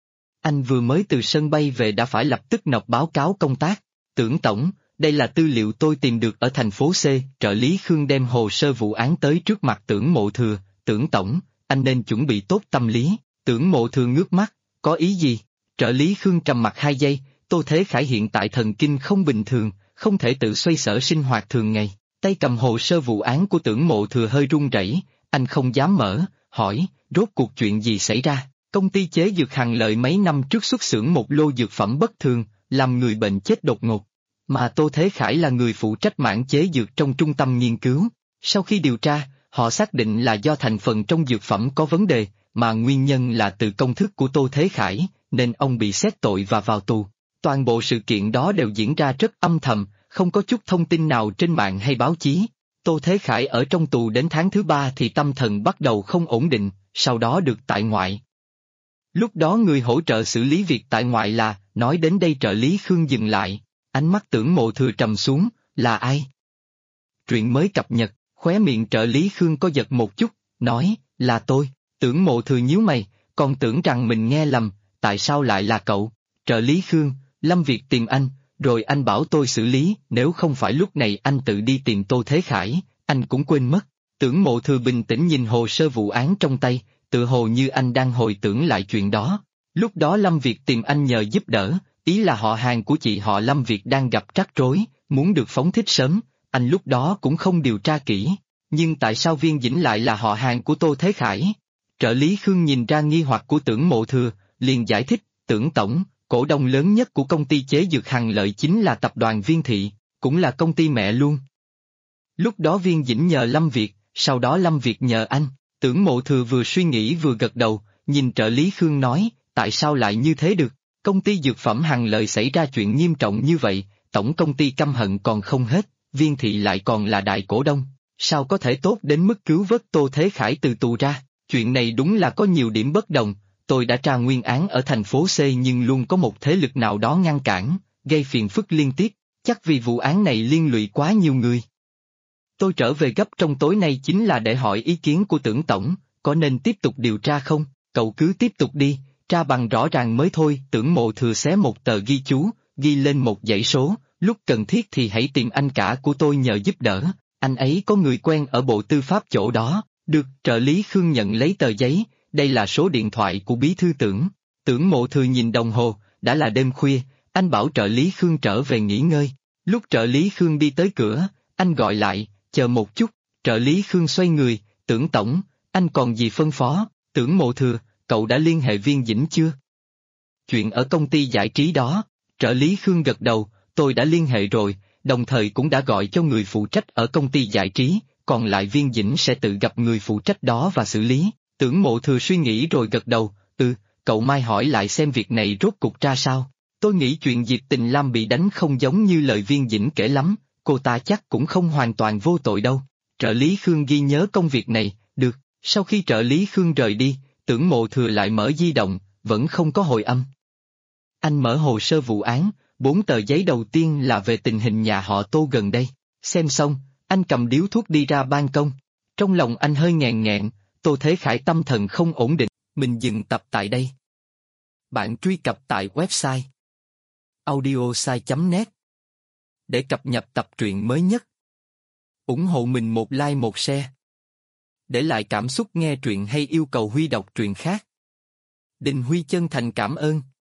Anh vừa mới từ sân bay về đã phải lập tức nộp báo cáo công tác. Tưởng tổng, đây là tư liệu tôi tìm được ở thành phố C. Trợ lý Khương đem hồ sơ vụ án tới trước mặt Tưởng Mộ Thừa. Tưởng tổng, anh nên chuẩn bị tốt tâm lý. Tưởng Mộ Thừa ngước mắt, có ý gì? Trợ lý Khương trầm mặt 2 giây, Tô Thế Khải hiện tại thần kinh không bình thường, không thể tự xoay sở sinh hoạt thường ngày. Tay cầm hồ sơ vụ án của Tưởng Mộ Thừa hơi run rẩy, anh không dám mở, hỏi, rốt cuộc chuyện gì xảy ra? Công ty chế dược Hằng Lợi mấy năm trước xuất xưởng một lô dược phẩm bất thường, làm người bệnh chết đột ngột. Mà Tô Thế Khải là người phụ trách mảng chế dược trong trung tâm nghiên cứu. Sau khi điều tra, họ xác định là do thành phần trong dược phẩm có vấn đề, mà nguyên nhân là từ công thức của Tô Thế Khải, nên ông bị xét tội và vào tù. Toàn bộ sự kiện đó đều diễn ra rất âm thầm, không có chút thông tin nào trên mạng hay báo chí. Tô Thế Khải ở trong tù đến tháng thứ 3 thì tâm thần bắt đầu không ổn định, sau đó được tại ngoại. Lúc đó người hỗ trợ xử lý việc tại ngoại là, nói đến đây trợ lý Khương dừng lại, ánh mắt Tưởng Mộ Thừa trầm xuống, là ai? Truyện mới cập nhật, khóe miệng trợ lý Khương có giật một chút, nói, là tôi. Tưởng Mộ Thừa nhíu mày, còn tưởng rằng mình nghe lầm, tại sao lại là cậu? Trợ lý Khương, Lâm Việt tìm anh, rồi anh bảo tôi xử lý, nếu không phải lúc này anh tự đi tìm Tô Thế Khải, anh cũng quên mất. Tưởng Mộ Thừa bình tĩnh nhìn hồ sơ vụ án trong tay, tự hồ như anh đang hồi tưởng lại chuyện đó. Lúc đó Lâm Việt tìm anh nhờ giúp đỡ, ý là họ hàng của chị họ Lâm Việt đang gặp trắc rối, muốn được phóng thích sớm, anh lúc đó cũng không điều tra kỹ. Nhưng tại sao Viên Dĩnh lại là họ hàng của Tô Thế Khải? Trợ lý Khương nhìn ra nghi hoặc của Tưởng Mộ Thừa, liền giải thích, Tưởng tổng, cổ đông lớn nhất của công ty chế dược Hằng Lợi chính là tập đoàn Viên Thị, cũng là công ty mẹ luôn. Lúc đó Viên Dĩnh nhờ Lâm Việt, sau đó Lâm Việt nhờ anh. Tưởng Mộ Thừa vừa suy nghĩ vừa gật đầu, nhìn trợ lý Khương nói, tại sao lại như thế được? Công ty dược phẩm Hằng Lợi xảy ra chuyện nghiêm trọng như vậy, tổng công ty căm hận còn không hết, Viên Thị lại còn là đại cổ đông, sao có thể tốt đến mức cứu vớt Tô Thế Khải từ tù ra? Chuyện này đúng là có nhiều điểm bất đồng, tôi đã tra nguyên án ở thành phố C nhưng luôn có một thế lực nào đó ngăn cản, gây phiền phức liên tiếp, chắc vì vụ án này liên lụy quá nhiều người. Tôi trở về gấp trong tối nay chính là để hỏi ý kiến của Tưởng tổng, có nên tiếp tục điều tra không? Cậu cứ tiếp tục đi, tra bằng rõ ràng mới thôi. Tưởng Mộ Thừa xé một tờ ghi chú, ghi lên một dãy số, lúc cần thiết thì hãy tìm anh cả của tôi nhờ giúp đỡ, anh ấy có người quen ở Bộ Tư pháp chỗ đó. Được, trợ lý Khương nhận lấy tờ giấy, đây là số điện thoại của bí thư Tưởng. Tưởng Mộ Thừa nhìn đồng hồ, đã là đêm khuya, anh bảo trợ lý Khương trở về nghỉ ngơi. Lúc trợ lý Khương đi tới cửa, anh gọi lại, chờ một chút. Trợ lý Khương xoay người, Tưởng tổng, anh còn gì phân phó? Tưởng Mộ Thừa, cậu đã liên hệ Viên Dĩnh chưa? Chuyện ở công ty giải trí đó, trợ lý Khương gật đầu, tôi đã liên hệ rồi, đồng thời cũng đã gọi cho người phụ trách ở công ty giải trí, còn lại Viên Dĩnh sẽ tự gặp người phụ trách đó và xử lý. Tưởng Mộ Thừa suy nghĩ rồi gật đầu, cậu mai hỏi lại xem việc này rốt cục ra sao. Tôi nghĩ chuyện Diệp Tình Lam bị đánh không giống như lời Viên Dĩnh kể lắm, cô ta chắc cũng không hoàn toàn vô tội đâu. Trợ lý Khương ghi nhớ công việc này, được. Sau khi trợ lý Khương rời đi, Tưởng Mộ Thừa lại mở di động, vẫn không có hồi âm. Anh mở hồ sơ vụ án, 4 tờ giấy đầu tiên là về tình hình nhà họ Tô gần đây. Xem xong, anh cầm điếu thuốc đi ra ban công. Trong lòng anh hơi nghẹn nghẹn, Tô Thế Khải tâm thần không ổn định. Mình dừng tập tại đây. Bạn truy cập tại website audiosai.net để cập nhật tập truyện mới nhất. Ủng hộ mình một like một share. Để lại cảm xúc nghe truyện hay yêu cầu Huy đọc truyện khác. Đình Huy chân thành cảm ơn.